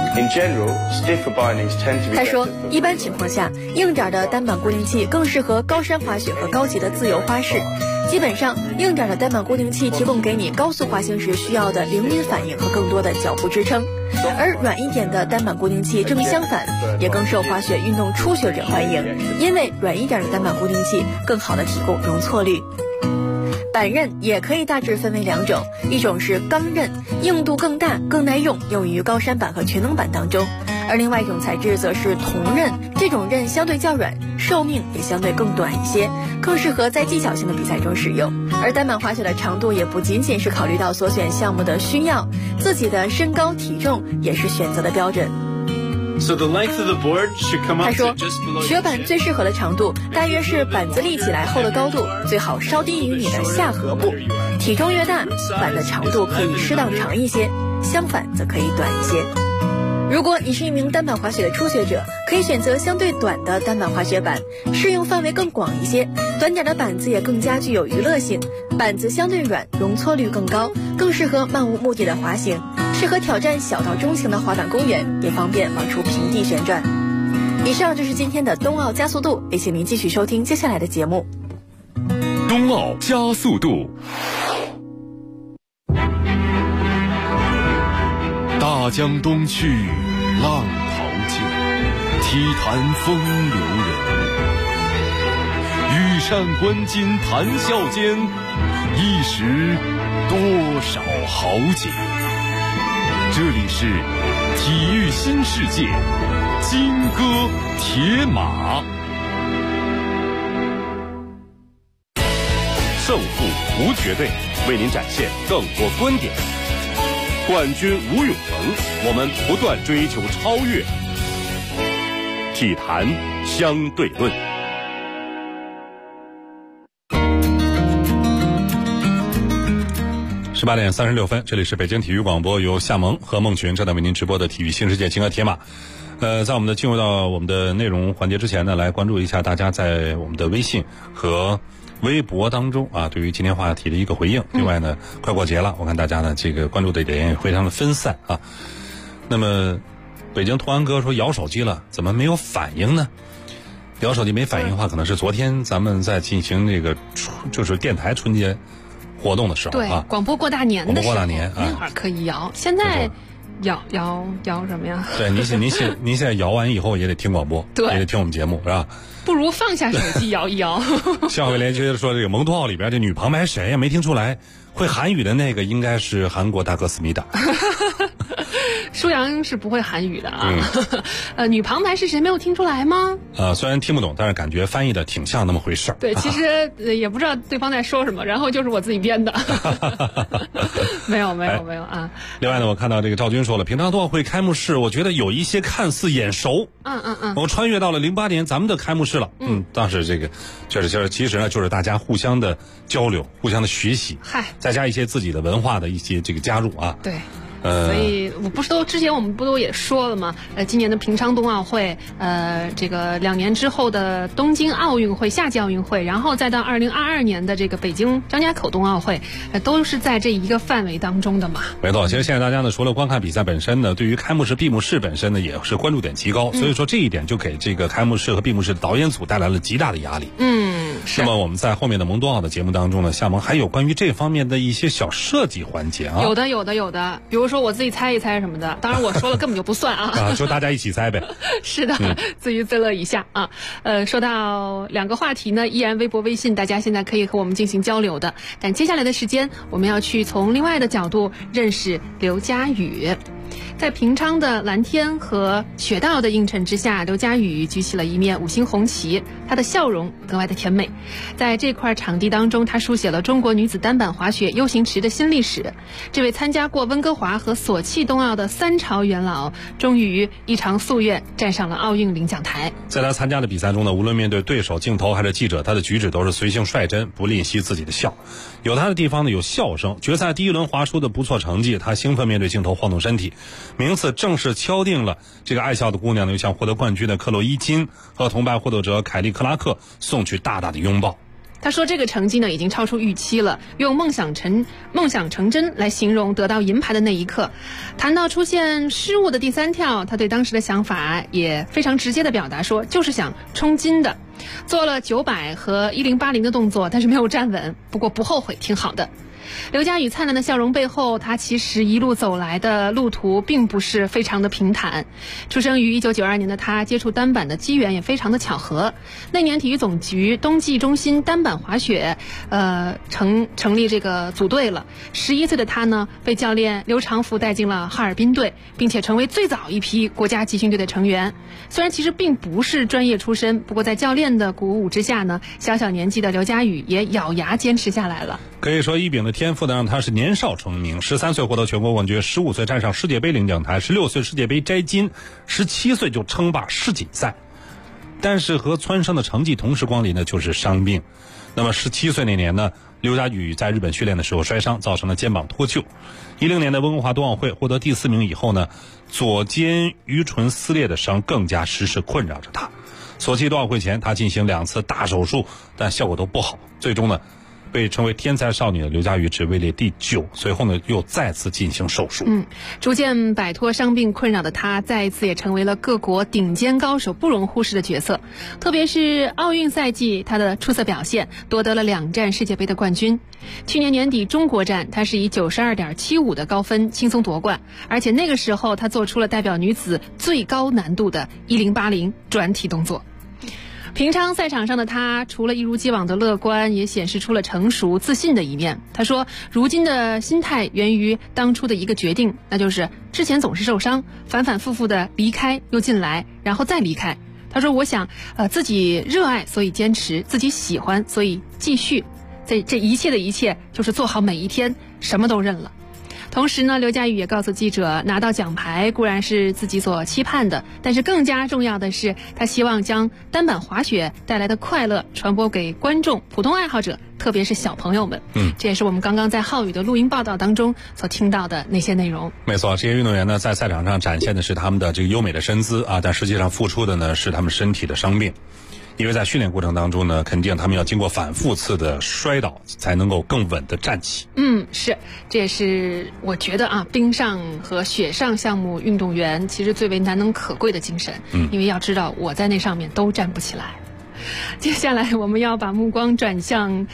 他说，一般情况下，硬点的单板固定器更适合高山滑雪和高级的自由花式。基本上，硬点的单板固定器提供给你高速滑行时需要的灵敏反应和更多的脚步支撑，而软一点的单板固定器正相反，也更受滑雪运动初学者欢迎，因为软一点的单板固定器更好的提供容错率。板刃也可以大致分为2种，一种是钢刃，硬度更大更耐用，用于高山板和全能板当中，而另外一种材质则是铜刃，这种刃相对较软，寿命也相对更短一些，更适合在技巧性的比赛中使用。而单板滑雪的长度也不仅仅是考虑到所选项目的需要，自己的身高体重也是选择的标准。他说，雪板最适合的长度大约是板子立起来后的高度，最好稍低于你的下颌部。体重越大，板的长度可以适当长一些，相反则可以短一些。如果你是一名单板滑雪的初学者，可以选择相对短的单板滑雪板，适用范围更广一些，短点的板子也更加具有娱乐性，板子相对软，容错率更高，更适合漫无目的的滑行，适合挑战小到中型的滑板公园，也方便往出平地旋转。以上就是今天的冬奥加速度，也请您继续收听接下来的节目。 冬奥加速度。大江东去，浪淘尽，体坛风流人。羽扇纶巾谈笑间，一时多少豪杰。这里是体育新世界，金戈铁马。胜负无绝对，为您展现更多观点。冠军无永恒，我们不断追求超越。体坛相对论。 18点36分，这里是北京体育广播，由夏萌和孟群正在为您直播的体育新世界金戈铁马。在我们的进入到我们的内容环节之前呢，来关注一下大家在我们的微信和微博当中啊，对于今天话题的一个回应。另外呢，快过节了，我看大家呢这个关注的点也非常的分散啊。那么，北京图安哥说摇手机了，怎么没有反应呢？摇手机没反应的话，可能是昨天咱们在进行这个就是电台春节活动的时候对啊， 广播过大年的时候， 广播过大年那会儿可以摇，现在摇什么呀？ 对，您现在摇完以后也得听广播， 对， 也得听我们节目，是吧？ 不如放下手机摇一摇。 向伟连接着说，这个蒙冬奥里边这女旁白谁呀？没听出来，会韩语的那个应该是韩国大哥思密达。 舒阳是不会韩语的啊。女旁白是谁？没有听出来吗？ 虽然听不懂，但是感觉翻译的挺像那么回事儿。 对，其实也不知道对方在说什么，然后就是我自己编的。没有啊。 另外呢，我看到这个赵军说了，平昌冬奥会开幕式，我觉得有一些看似眼熟。我穿越到了08年咱们的开幕式了。当时这个就是其实呢，就是大家互相的交流，互相的学习，再加一些自己的文化的一些这个加入啊。 对。所以我不是之前我们不都也说了吗？今年的平昌冬奥会，这个2年之后的东京奥运会、夏季奥运会，然后再到2022年的这个北京张家口冬奥会，都是在这一个范围当中的嘛。 没错，其实现在大家呢，除了观看比赛本身呢，对于开幕式、闭幕式本身呢，也是关注点极高。所以说这一点就给这个开幕式和闭幕式的导演组带来了极大的压力。那么我们在后面的蒙冬奥的节目当中呢，夏萌还有关于这方面的一些小设计环节啊。 有的，比如说我自己猜一猜什么的，当然我说了根本就不算啊。 就大家一起猜呗。 是的，自娱自乐一下啊。说到2个话题呢，依然微博、微信，大家现在可以和我们进行交流的。但接下来的时间，我们要去从另外的角度认识刘佳宇。 在平昌的蓝天和雪道的映衬之下，刘佳宇举起了一面5星红旗，她的笑容格外的甜美。在这块场地当中，她书写了中国女子单板滑雪 U 型池的新历史。这位参加过温哥华和索契冬奥的3朝元老，终于一偿夙愿，站上了奥运领奖台。 在她参加的比赛中呢，无论面对对手、镜头还是记者，她的举止都是随性率真，不吝惜自己的笑。有她的地方呢，有笑声。决赛第一轮滑出的不错成绩，她兴奋面对镜头晃动身体，名次正式敲定了。这个爱笑的姑娘呢，又向获得冠军的克洛伊金和铜牌获得者凯利克拉克送去大大的拥抱。 他说这个成绩呢已经超出预期了，用梦想成真来形容得到银牌的那一刻。谈到出现失误的第3跳，他对当时的想法也非常直接的表达说，就是想冲金的，做了900和1080的动作，但是没有站稳，不过不后悔，挺好的。刘佳宇灿烂的笑容背后，他其实一路走来的路途并不是非常的平坦。出生于1992年的他，接触单板的机缘也非常的巧合。那年体育总局冬季中心单板滑雪成立这个组队了。11岁的他呢，被教练刘长福带进了哈尔滨队，并且成为最早一批国家集训队的成员。虽然其实并不是专业出身，不过在教练的鼓舞之下呢，小年纪的刘佳宇也咬牙坚持下来了。 可以说一丙的天赋呢，让他是年少成名。13岁获得全国冠军，15岁站上世界杯领奖台，16岁世界杯摘金，17岁就称霸世锦赛。但是和蹿升的成绩同时光临的就是伤病。那么17岁那年呢，刘佳宇在日本训练的时候摔伤，造成了肩膀脱臼。10年的温哥华冬奥会获得第4名以后呢，左肩盂唇撕裂的伤更加时时困扰着他。索契冬奥会前，他进行2次大手术，但效果都不好，最终呢被称为天才少女的刘佳宇只位列第9，随后呢又再次进行手术。 逐渐摆脱伤病困扰的她，再一次也成为了各国顶尖高手不容忽视的角色。特别是奥运赛季，她的出色表现夺得了2站世界杯的冠军。去年年底中国站，她是以 92.75 的高分轻松夺冠，而且那个时候她做出了代表女子最高难度的1080转体动作。平昌赛场上的他，除了一如既往的乐观，也显示出了成熟自信的一面。他说，如今的心态源于当初的一个决定，那就是之前总是受伤，反反复复的离开又进来，然后再离开。他说，我想自己热爱所以坚持，自己喜欢所以继续，这一切的一切就是做好每一天，什么都认了。同时呢，刘佳宇也告诉记者，拿到奖牌固然是自己所期盼的，但是更加重要的是，他希望将单板滑雪带来的快乐传播给观众、普通爱好者，特别是小朋友们。这也是我们刚刚在浩宇的录音报道当中所听到的那些内容。 没错，这些运动员呢，在赛场上展现的是他们的这个优美的身姿啊，但实际上付出的呢是他们身体的伤病。因为在训练过程当中呢，肯定他们要经过反复次的摔倒，才能够更稳的站起。 是，这也是我觉得啊，冰上和雪上项目运动员其实最为难能可贵的精神。因为要知道，我在那上面都站不起来。接下来我们要把目光转向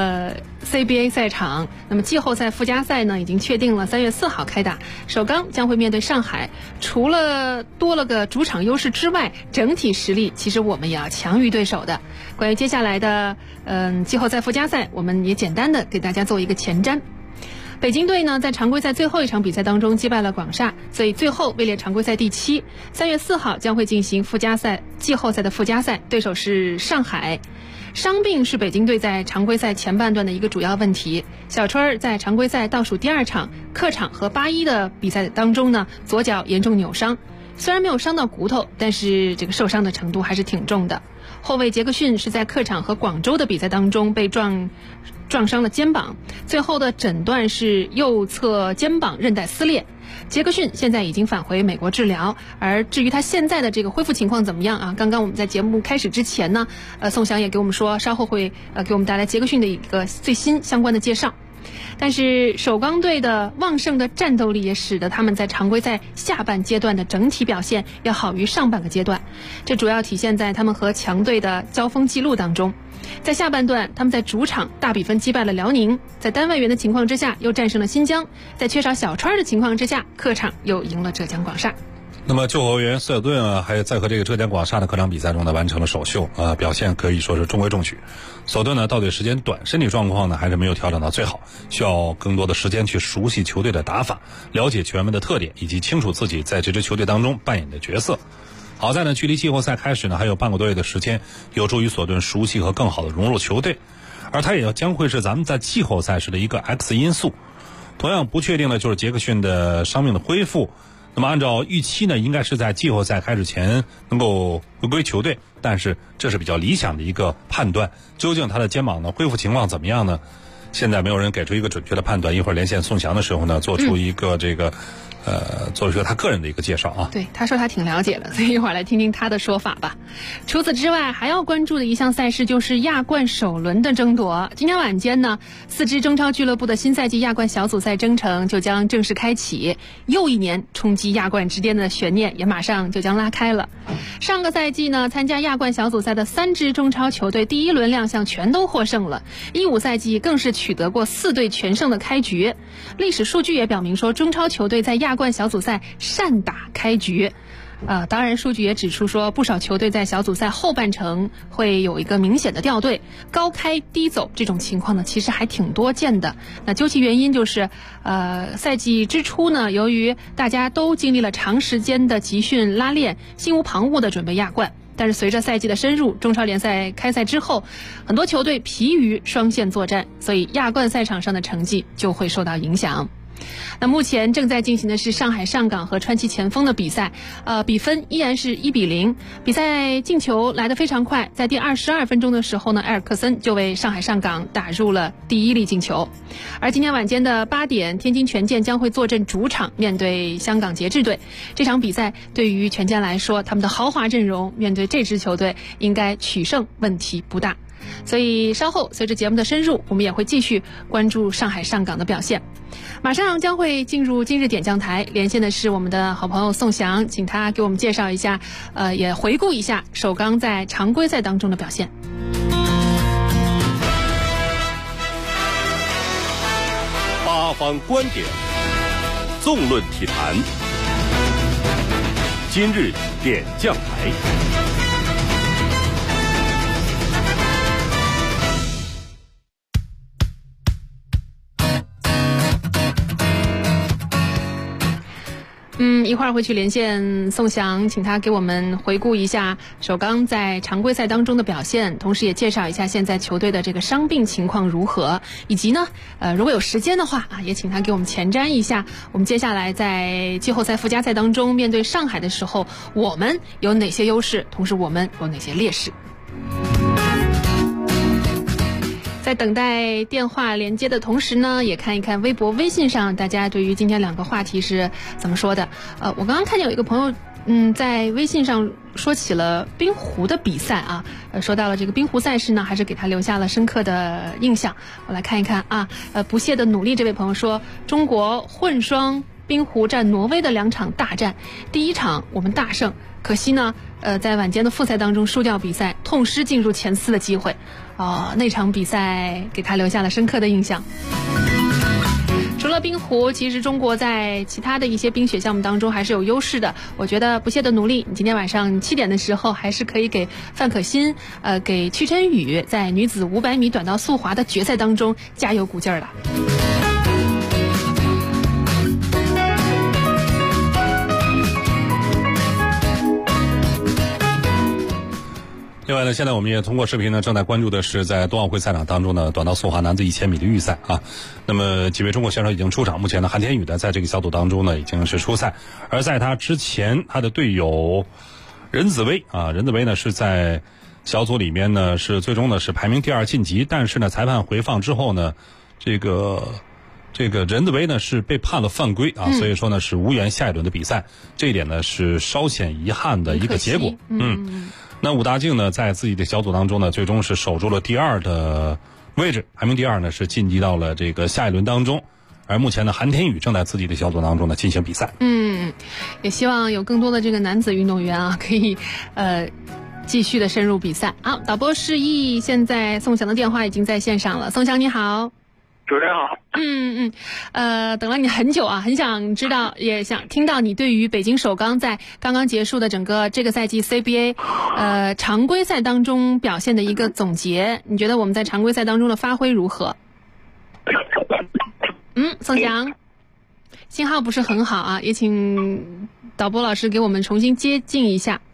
CBA 赛场。那么季后赛附加赛呢，已经确定了3月4号开打。首钢将会面对上海，除了多了个主场优势之外，整体实力其实我们也要强于对手的。关于接下来的季后赛附加赛，我们也简单的给大家做一个前瞻。北京队呢，在常规赛最后一场比赛当中击败了广厦，所以最后位列常规赛第7。3月4号将会进行季后赛的附加赛，对手是上海。伤病是北京队在常规赛前半段的一个主要问题。小春在常规赛倒数第2场客场和8-1的比赛当中呢，左脚严重扭伤，虽然没有伤到骨头，但是这个受伤的程度还是挺重的。后卫杰克逊是在客场和广州的比赛当中被撞伤了肩膀，最后的诊断是右侧肩膀韧带撕裂。杰克逊现在已经返回美国治疗，而至于他现在的这个恢复情况怎么样啊？刚刚我们在节目开始之前呢，宋翔也给我们说，稍后会给我们带来杰克逊的一个最新相关的介绍。但是首钢队的旺盛的战斗力也使得他们在常规赛下半阶段的整体表现要好于上半个阶段，这主要体现在他们和强队的交锋记录当中。在下半段，他们在主场大比分击败了辽宁，在单外援的情况之下又战胜了新疆，在缺少小川的情况之下，客场又赢了浙江广厦。 那么救火员斯尔顿啊，还有在和这个浙江广厦的客场比赛中呢，完成了首秀啊，表现可以说是中规中矩。斯尔顿呢，到底时间短，身体状况呢还是没有调整到最好，需要更多的时间去熟悉球队的打法，了解球员们的特点，以及清楚自己在这支球队当中扮演的角色。好在呢，距离季后赛开始呢还有半个多月的时间，有助于索顿熟悉和更好的融入球队，而他也将会是咱们在季后赛时的一个 X 因素。同样不确定的就是杰克逊的伤病的恢复。那么按照预期呢，应该是在季后赛开始前能够回归球队，但是这是比较理想的一个判断。究竟他的肩膀呢恢复情况怎么样呢？现在没有人给出一个准确的判断。一会儿连线宋翔的时候呢，做出一个做出他个人的一个介绍啊。 对，他说他挺了解的，所以一会儿来听听他的说法吧。除此之外，还要关注的一项赛事就是亚冠首轮的争夺。今天晚间呢，4支中超俱乐部的新赛季亚冠小组赛征程就将正式开启，又一年冲击亚冠之巅的悬念也马上就将拉开了。上个赛季呢，参加亚冠小组赛的3支中超球队第一轮亮相全都获胜了，15赛季更是取得过4队全胜的开局。历史数据也表明说，中超球队在亚冠小组赛善打开局。当然数据也指出说，不少球队在小组赛后半程会有一个明显的掉队，高开低走这种情况呢，其实还挺多见的。那究其原因就是赛季之初呢，由于大家都经历了长时间的集训拉练，心无旁骛的准备亚冠，但是随着赛季的深入，中超联赛开赛之后，很多球队疲于双线作战，所以亚冠赛场上的成绩就会受到影响。那目前正在进行的是上海上港和川崎前锋的比赛，比分依然是1-0。比赛进球来得非常快，在第22分钟的时候呢，埃尔克森就为上海上港打入了第1粒进球。而今天晚间的8点，天津权健将会坐镇主场面对香港节制队。这场比赛对于权健来说，他们的豪华阵容面对这支球队应该取胜问题不大。所以稍后随着节目的深入，我们也会继续关注上海上港的表现。马上将会进入今日点将台，连线的是我们的好朋友宋翔，请他给我们介绍一下，也回顾一下首钢在常规赛当中的表现。 八方观点，纵论体坛，今日点将台。 一会儿会去连线宋翔，请他给我们回顾一下首钢在常规赛当中的表现，同时也介绍一下现在球队的这个伤病情况如何，以及呢，如果有时间的话也请他给我们前瞻一下我们接下来在季后赛附加赛当中面对上海的时候，我们有哪些优势，同时我们有哪些劣势。在等待电话连接的同时呢，也看一看微博微信上大家对于今天2个话题是怎么说的。我刚刚看见有一个朋友在微信上说起了冰壶的比赛啊，说到了这个冰壶赛事呢，还是给他留下了深刻的印象。我来看一看啊，不懈的努力这位朋友说，中国混双冰壶战挪威的2场大战，第1场我们大胜，可惜呢在晚间的复赛当中输掉比赛，痛失进入前4的机会。那场比赛给他留下了深刻的印象。除了冰壶，其实中国在其他的一些冰雪项目当中还是有优势的。我觉得不懈的努力，你今天晚上7点的时候还是可以给范可新给屈臣宇在女子500米短道速滑的决赛当中加油鼓劲儿了。 另外呢，现在我们也通过视频呢，正在关注的是在冬奥会赛场当中呢，短道速滑男子1000米的预赛啊。那么几位中国选手已经出场，目前呢，韩天宇呢在这个小组当中呢已经是出赛，而在他之前，他的队友任子威呢是在小组里面呢是最终呢是排名第2晋级，但是呢裁判回放之后呢，这个任子威呢是被判了犯规啊，所以说呢是无缘下一轮的比赛，这一点呢是稍显遗憾的一个结果。那武大靖呢在自己的小组当中呢最终是守住了第2的位置，排名第2呢是晋级到了这个下一轮当中，而目前呢韩天宇正在自己的小组当中呢进行比赛。 也希望有更多的这个男子运动员啊可以继续的深入比赛。导播示意，现在宋翔的电话已经在线上了。宋翔你好。 主持人好。 等了你很久啊，很想知道，也想听到你对于北京首钢在刚刚结束的整个这个赛季 CBA 常规赛当中表现的一个总结。你觉得我们在常规赛当中的发挥如何？宋翔，信号不是很好啊，也请导播老师给我们重新接近一下。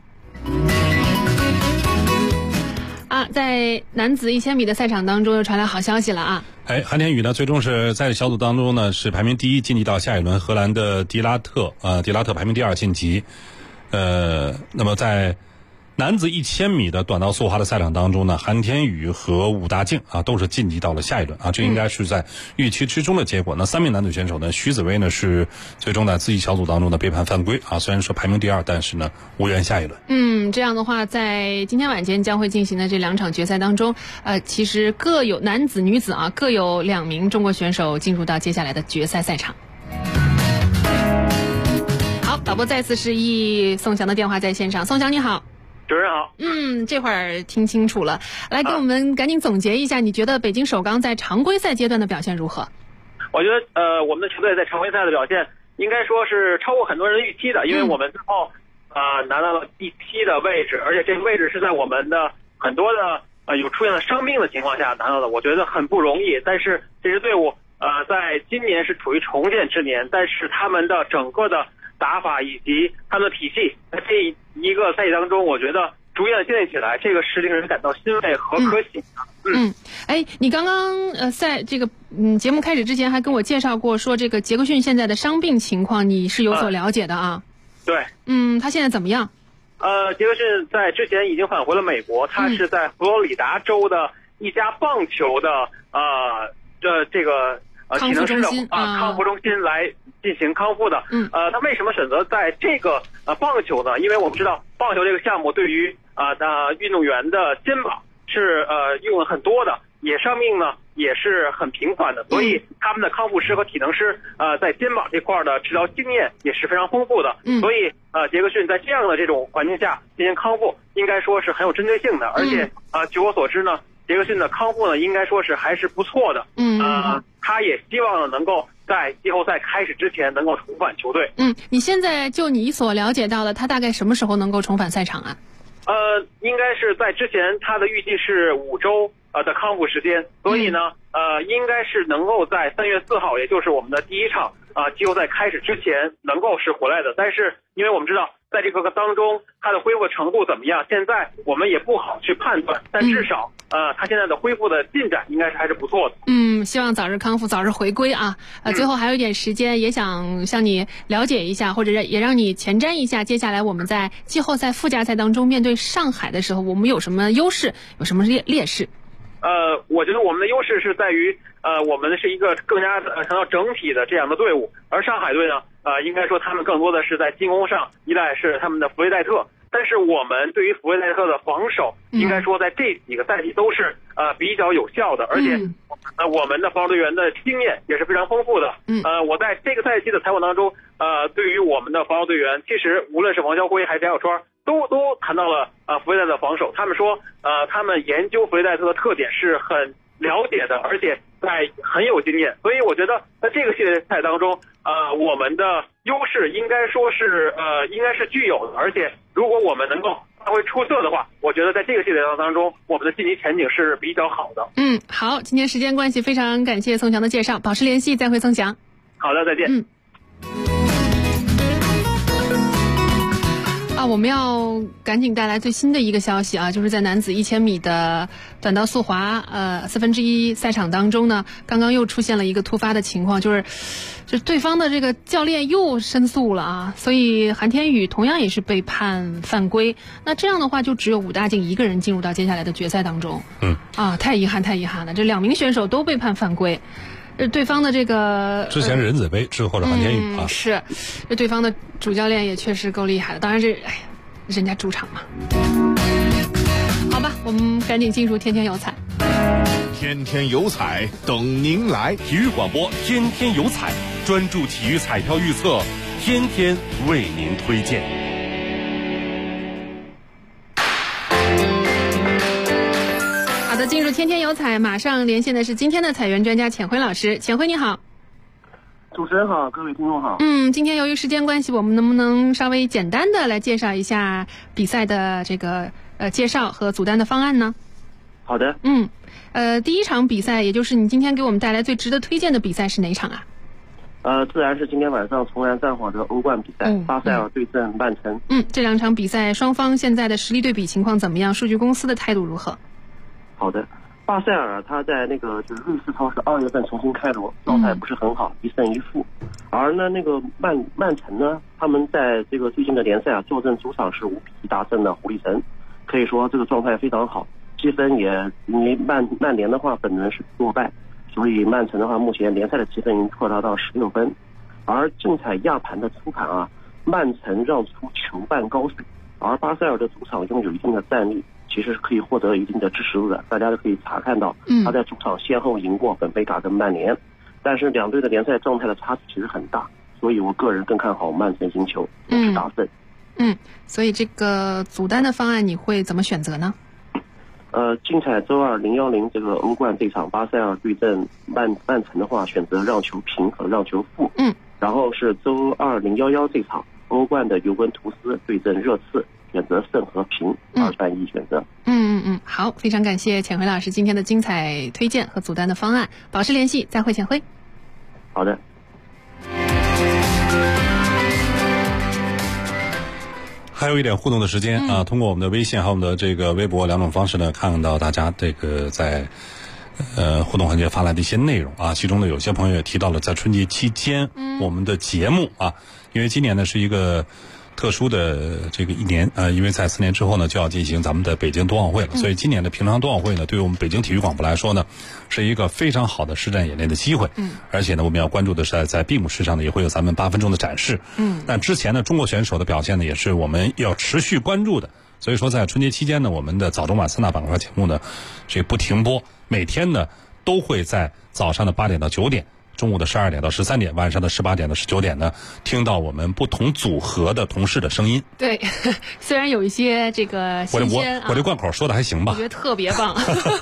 在男子1000米的赛场当中又传来好消息了啊！ 韩天宇呢，最终是在小组当中呢是排名第1，晋级到下一轮。荷兰的迪拉特排名第2晋级。那么在男子1000米的短道速滑的赛场当中呢，韩天宇和武大靖都是晋级到了下一轮啊，这应该是在预期之中的结果。那3名男子选手呢，徐子薇呢是最终在自己小组当中呢被判犯规啊，虽然说排名第2，但是呢无缘下一轮。 这样的话，在今天晚间将会进行的这2场决赛当中，其实各有男子、女子各有2名中国选手进入到接下来的决赛赛场。好，导播再次示意宋翔的电话在线上，宋翔你好。 主持人好。 这会儿听清楚了，来给我们赶紧总结一下，你觉得北京首钢在常规赛阶段的表现如何？ 我觉得我们的球队在常规赛的表现应该说是超过很多人的预期的，因为我们最后拿到了第7的位置，而且这个位置是在我们的很多的有出现了伤病的情况下拿到的，我觉得很不容易。但是这支队伍在今年是处于重建之年，但是他们的整个的打法以及他们的体系在这一个赛季当中，我觉得逐渐建立起来，这个是令人感到欣慰和可喜的。 你刚刚在这个节目开始之前还跟我介绍过，说这个杰克逊现在的伤病情况你是有所了解的啊？ 对。 他现在怎么样？ 杰克逊在之前已经返回了美国，他是在佛罗里达州的一家棒球的这个体能师的康复中心来进行康复的。他为什么选择在这个棒球呢？因为我们知道棒球这个项目对于运动员的肩膀是用了很多的，也伤病呢也是很频繁的，所以他们的康复师和体能师在肩膀这块的治疗经验也是非常丰富的。所以杰克逊在这样的这种环境下进行康复，应该说是很有针对性的。而且据我所知呢，杰克逊的康复呢应该说是还是不错的。他也希望能够在季后赛开始之前能够重返球队。 你现在就你所了解到的，他大概什么时候能够重返赛场啊？ 应该是在之前他的预计是5周的康复时间，所以呢应该是能够在3月4号，也就是我们的第1场季后赛开始之前能够是回来的。但是因为我们知道在这个当中他的恢复程度怎么样，现在我们也不好去判断，但至少他现在的恢复的进展应该是还是不错的。 希望早日康复，早日回归啊！最后还有一点时间，也想向你了解一下，或者也让你前瞻一下，接下来我们在季后赛附加赛当中面对上海的时候，我们有什么优势，有什么劣势？ 我觉得我们的优势是在于我们是一个更加强调整体的这样的队伍，而上海队呢应该说他们更多的是在进攻上依赖是他们的弗雷戴特，但是我们对于弗雷戴特的防守应该说在这几个赛季都是比较有效的，而且我们的防守队员的经验也是非常丰富的。我在这个赛季的采访当中对于我们的防守队员，其实无论是王晓辉还是翟小川都谈到了弗雷戴特的防守，他们说他们研究弗雷戴特的特点是很了解的，而且很有经验，所以我觉得在这个系列赛当中我们的优势应该说是应该是具有的，而且如果我们能够发挥出色的话，我觉得在这个系列赛当中我们的晋级前景是比较好的。 好，今天时间关系，非常感谢宋翔的介绍，保持联系，再会宋翔。 好的，再见。 我们要赶紧带来最新的一个消息啊，就是在男子1000米的短道速滑1/4赛场当中呢，刚刚又出现了一个突发的情况，就是对方的这个教练又申诉了啊，所以韩天宇同样也是被判犯规。那这样的话，就只有武大靖一个人进入到接下来的决赛当中。太遗憾了，这2名选手都被判犯规。对方的这个之前任子杯，之后是韩天宇是，这对方的主教练也确实够厉害的。当然人家主场嘛。好吧，我们赶紧进入天天有彩。 天天有彩等您来， 体育广播天天有彩，专注体育彩票预测，天天为您推荐。 好的，进入入天天有彩，马上连线的是今天的彩员专家钱辉老师。钱辉你好。 主持人好，各位听众好。 今天由于时间关系，我们能不能稍微简单的来介绍一下比赛的这个介绍和组单的方案呢？ 好的。 第一场比赛，也就是你今天给我们带来最值得推荐的比赛是哪场啊？ 自然是今天晚上重燃战火的欧冠比赛，巴塞尔对阵曼城。 这两场比赛双方现在的实力对比情况怎么样？数据公司的态度如何？ 好的。巴塞尔他在那个就是瑞士超市2月份重新开锣，状态不是很好，1胜1负。而呢那个曼城呢，他们在这个最近的联赛坐镇主场是5比1大胜的狐狸城，可以说这个状态非常好。积分也因为曼联的话本轮是落败，所以曼城的话目前联赛的积分已经扩大到16分。而竞彩亚盘的初盘曼城让出球半高水，而巴塞尔的主场拥有一定的战力，其实是可以获得一定的支持度的，大家都可以查看到，他在主场先后赢过本菲卡跟曼联，但是两队的联赛状态的差距其实很大，所以我个人更看好曼城赢球，是大胜。 所以这个组单的方案你会怎么选择呢？ 竞彩周二010这个欧冠这场巴塞尔对阵曼城的话，选择让球平和让球负。然后是周二011这场欧冠的尤文图斯对阵热刺，选择胜和平，2战1选择。 好，非常感谢钱辉老师今天的精彩推荐和组单的方案，保持联系，再会钱辉。 好的。 还有一点互动的时间通过我们的微信还有我们的这个微博两种方式呢，看到大家这个在互动环节发来的一些内容其中呢有些朋友也提到了在春节期间我们的节目因为今年呢是一个特殊的这个一年因为在4年之后呢就要进行咱们的北京冬奥会了，所以今年的平昌冬奥会呢对于我们北京体育广播来说呢是一个非常好的实战演练的机会。而且呢我们要关注的是在闭幕式上呢也会有咱们8分钟的展示。但之前呢中国选手的表现呢也是我们要持续关注的，所以说在春节期间呢我们的早中晚3大板块节目呢这不停播，每天呢都会在早上的8点到9点，中午的12点到13点，晚上的18点到19点呢，听到我们不同组合的同事的声音。 对，虽然有一些这个新鲜我这贯口说的还行吧？ 我觉得特别棒。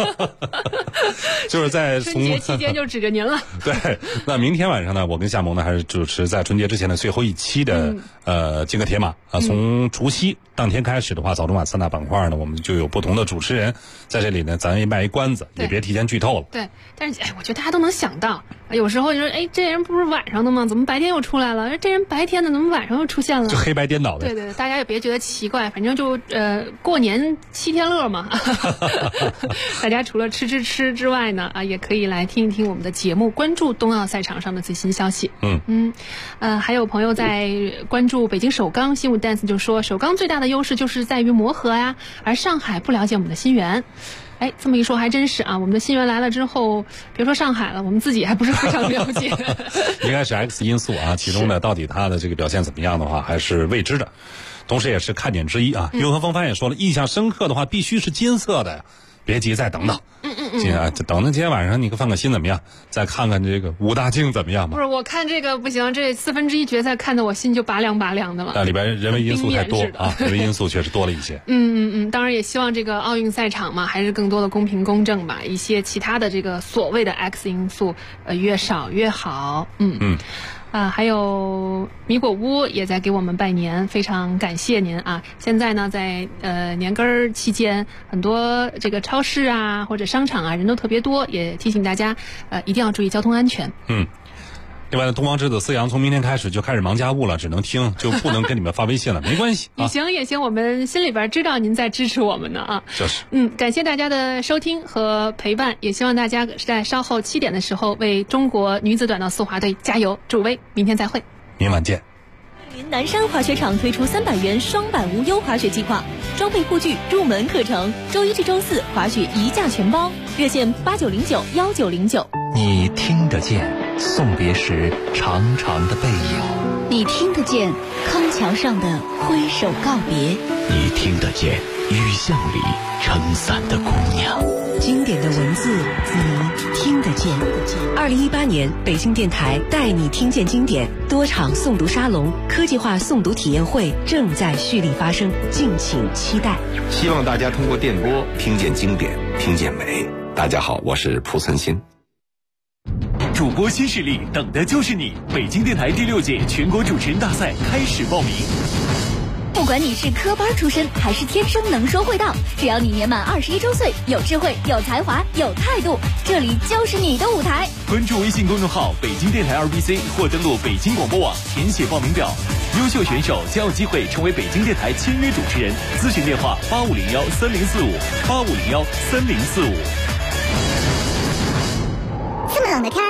就是在春节期间就指着您了。 对，那明天晚上呢，我跟夏萌呢还是主持在春节之前的最后一期的金戈铁马从除夕当天开始的话，早中晚3大板块呢，我们就有不同的主持人在这里呢，咱也卖一关子，也别提前剧透了。 对，但是我觉得大家都能想到，有时候就说这人不是晚上的吗？怎么白天又出来了？这人白天的怎么晚上又出现了？ 就黑白颠倒的。 对，大家也别觉得奇怪，反正就过年7天乐嘛。大家除了吃之外呢，也可以来听一听我们的节目，关注冬奥赛场上的最新消息。还有朋友在关注北京首钢，新武 dance 就说首钢最大的优势就是在于磨合呀，而上海不了解我们的新源。这么一说还真是我们的新源来了之后，别说上海了，我们自己还不是非常了解。 应该是 X 因素其中呢，到底它的这个表现怎么样的话，还是未知的，同时也是看点之一雍和风帆也说了，印象深刻的话必须是金色的呀，别急，再等等。等今天晚上你放个心怎么样？再看看这个武大靖怎么样吧？不是，我看这个不行，这1/4决赛看得我心就拔凉的了。 里边人为因素太多人为因素确实多了一些。 当然也希望这个奥运赛场嘛，还是更多的公平公正吧。一些其他的这个所谓的 X 因素，越少越好。还有米果屋也在给我们拜年，非常感谢您现在呢，在年根儿期间，很多这个超市或者商场人都特别多，也提醒大家一定要注意交通安全。 另外呢，东方之子思阳从明天开始就开始忙家务了，只能听，就不能跟你们发微信了，没关系。 也行，我们心里边知道您在支持我们呢就是。 感谢大家的收听和陪伴，也希望大家在稍后7点的时候为中国女子短道速滑队加油助威。明天再会， 明晚见。 云南山滑雪场推出300元双板无忧滑雪计划，装备护具、入门课程，周1至周4滑雪1价全包，热线89091909。 你听得见送别时长长的背影， 你听得见康桥上的挥手告别， 你听得见雨巷里撑伞的姑娘。 经典的文字，你听得见。2018年北京电台带你听见经典多场诵读沙龙、科技化诵读体验会正在蓄力发生，敬请期待。 希望大家通过电波听见经典，听见美。 大家好，我是蒲存昕。 主播新势力，等的就是你！北京电台第6届全国主持人大赛开始报名。 不管你是科班出身还是天生能说会道，只要你年满21周岁，有智慧、有才华、有态度，这里就是你的舞台。 关注微信公众号北京电台2BC 或登录北京广播网填写报名表，优秀选手将有机会成为北京电台签约主持人。咨询电话85013045，85013045。 这么冷的天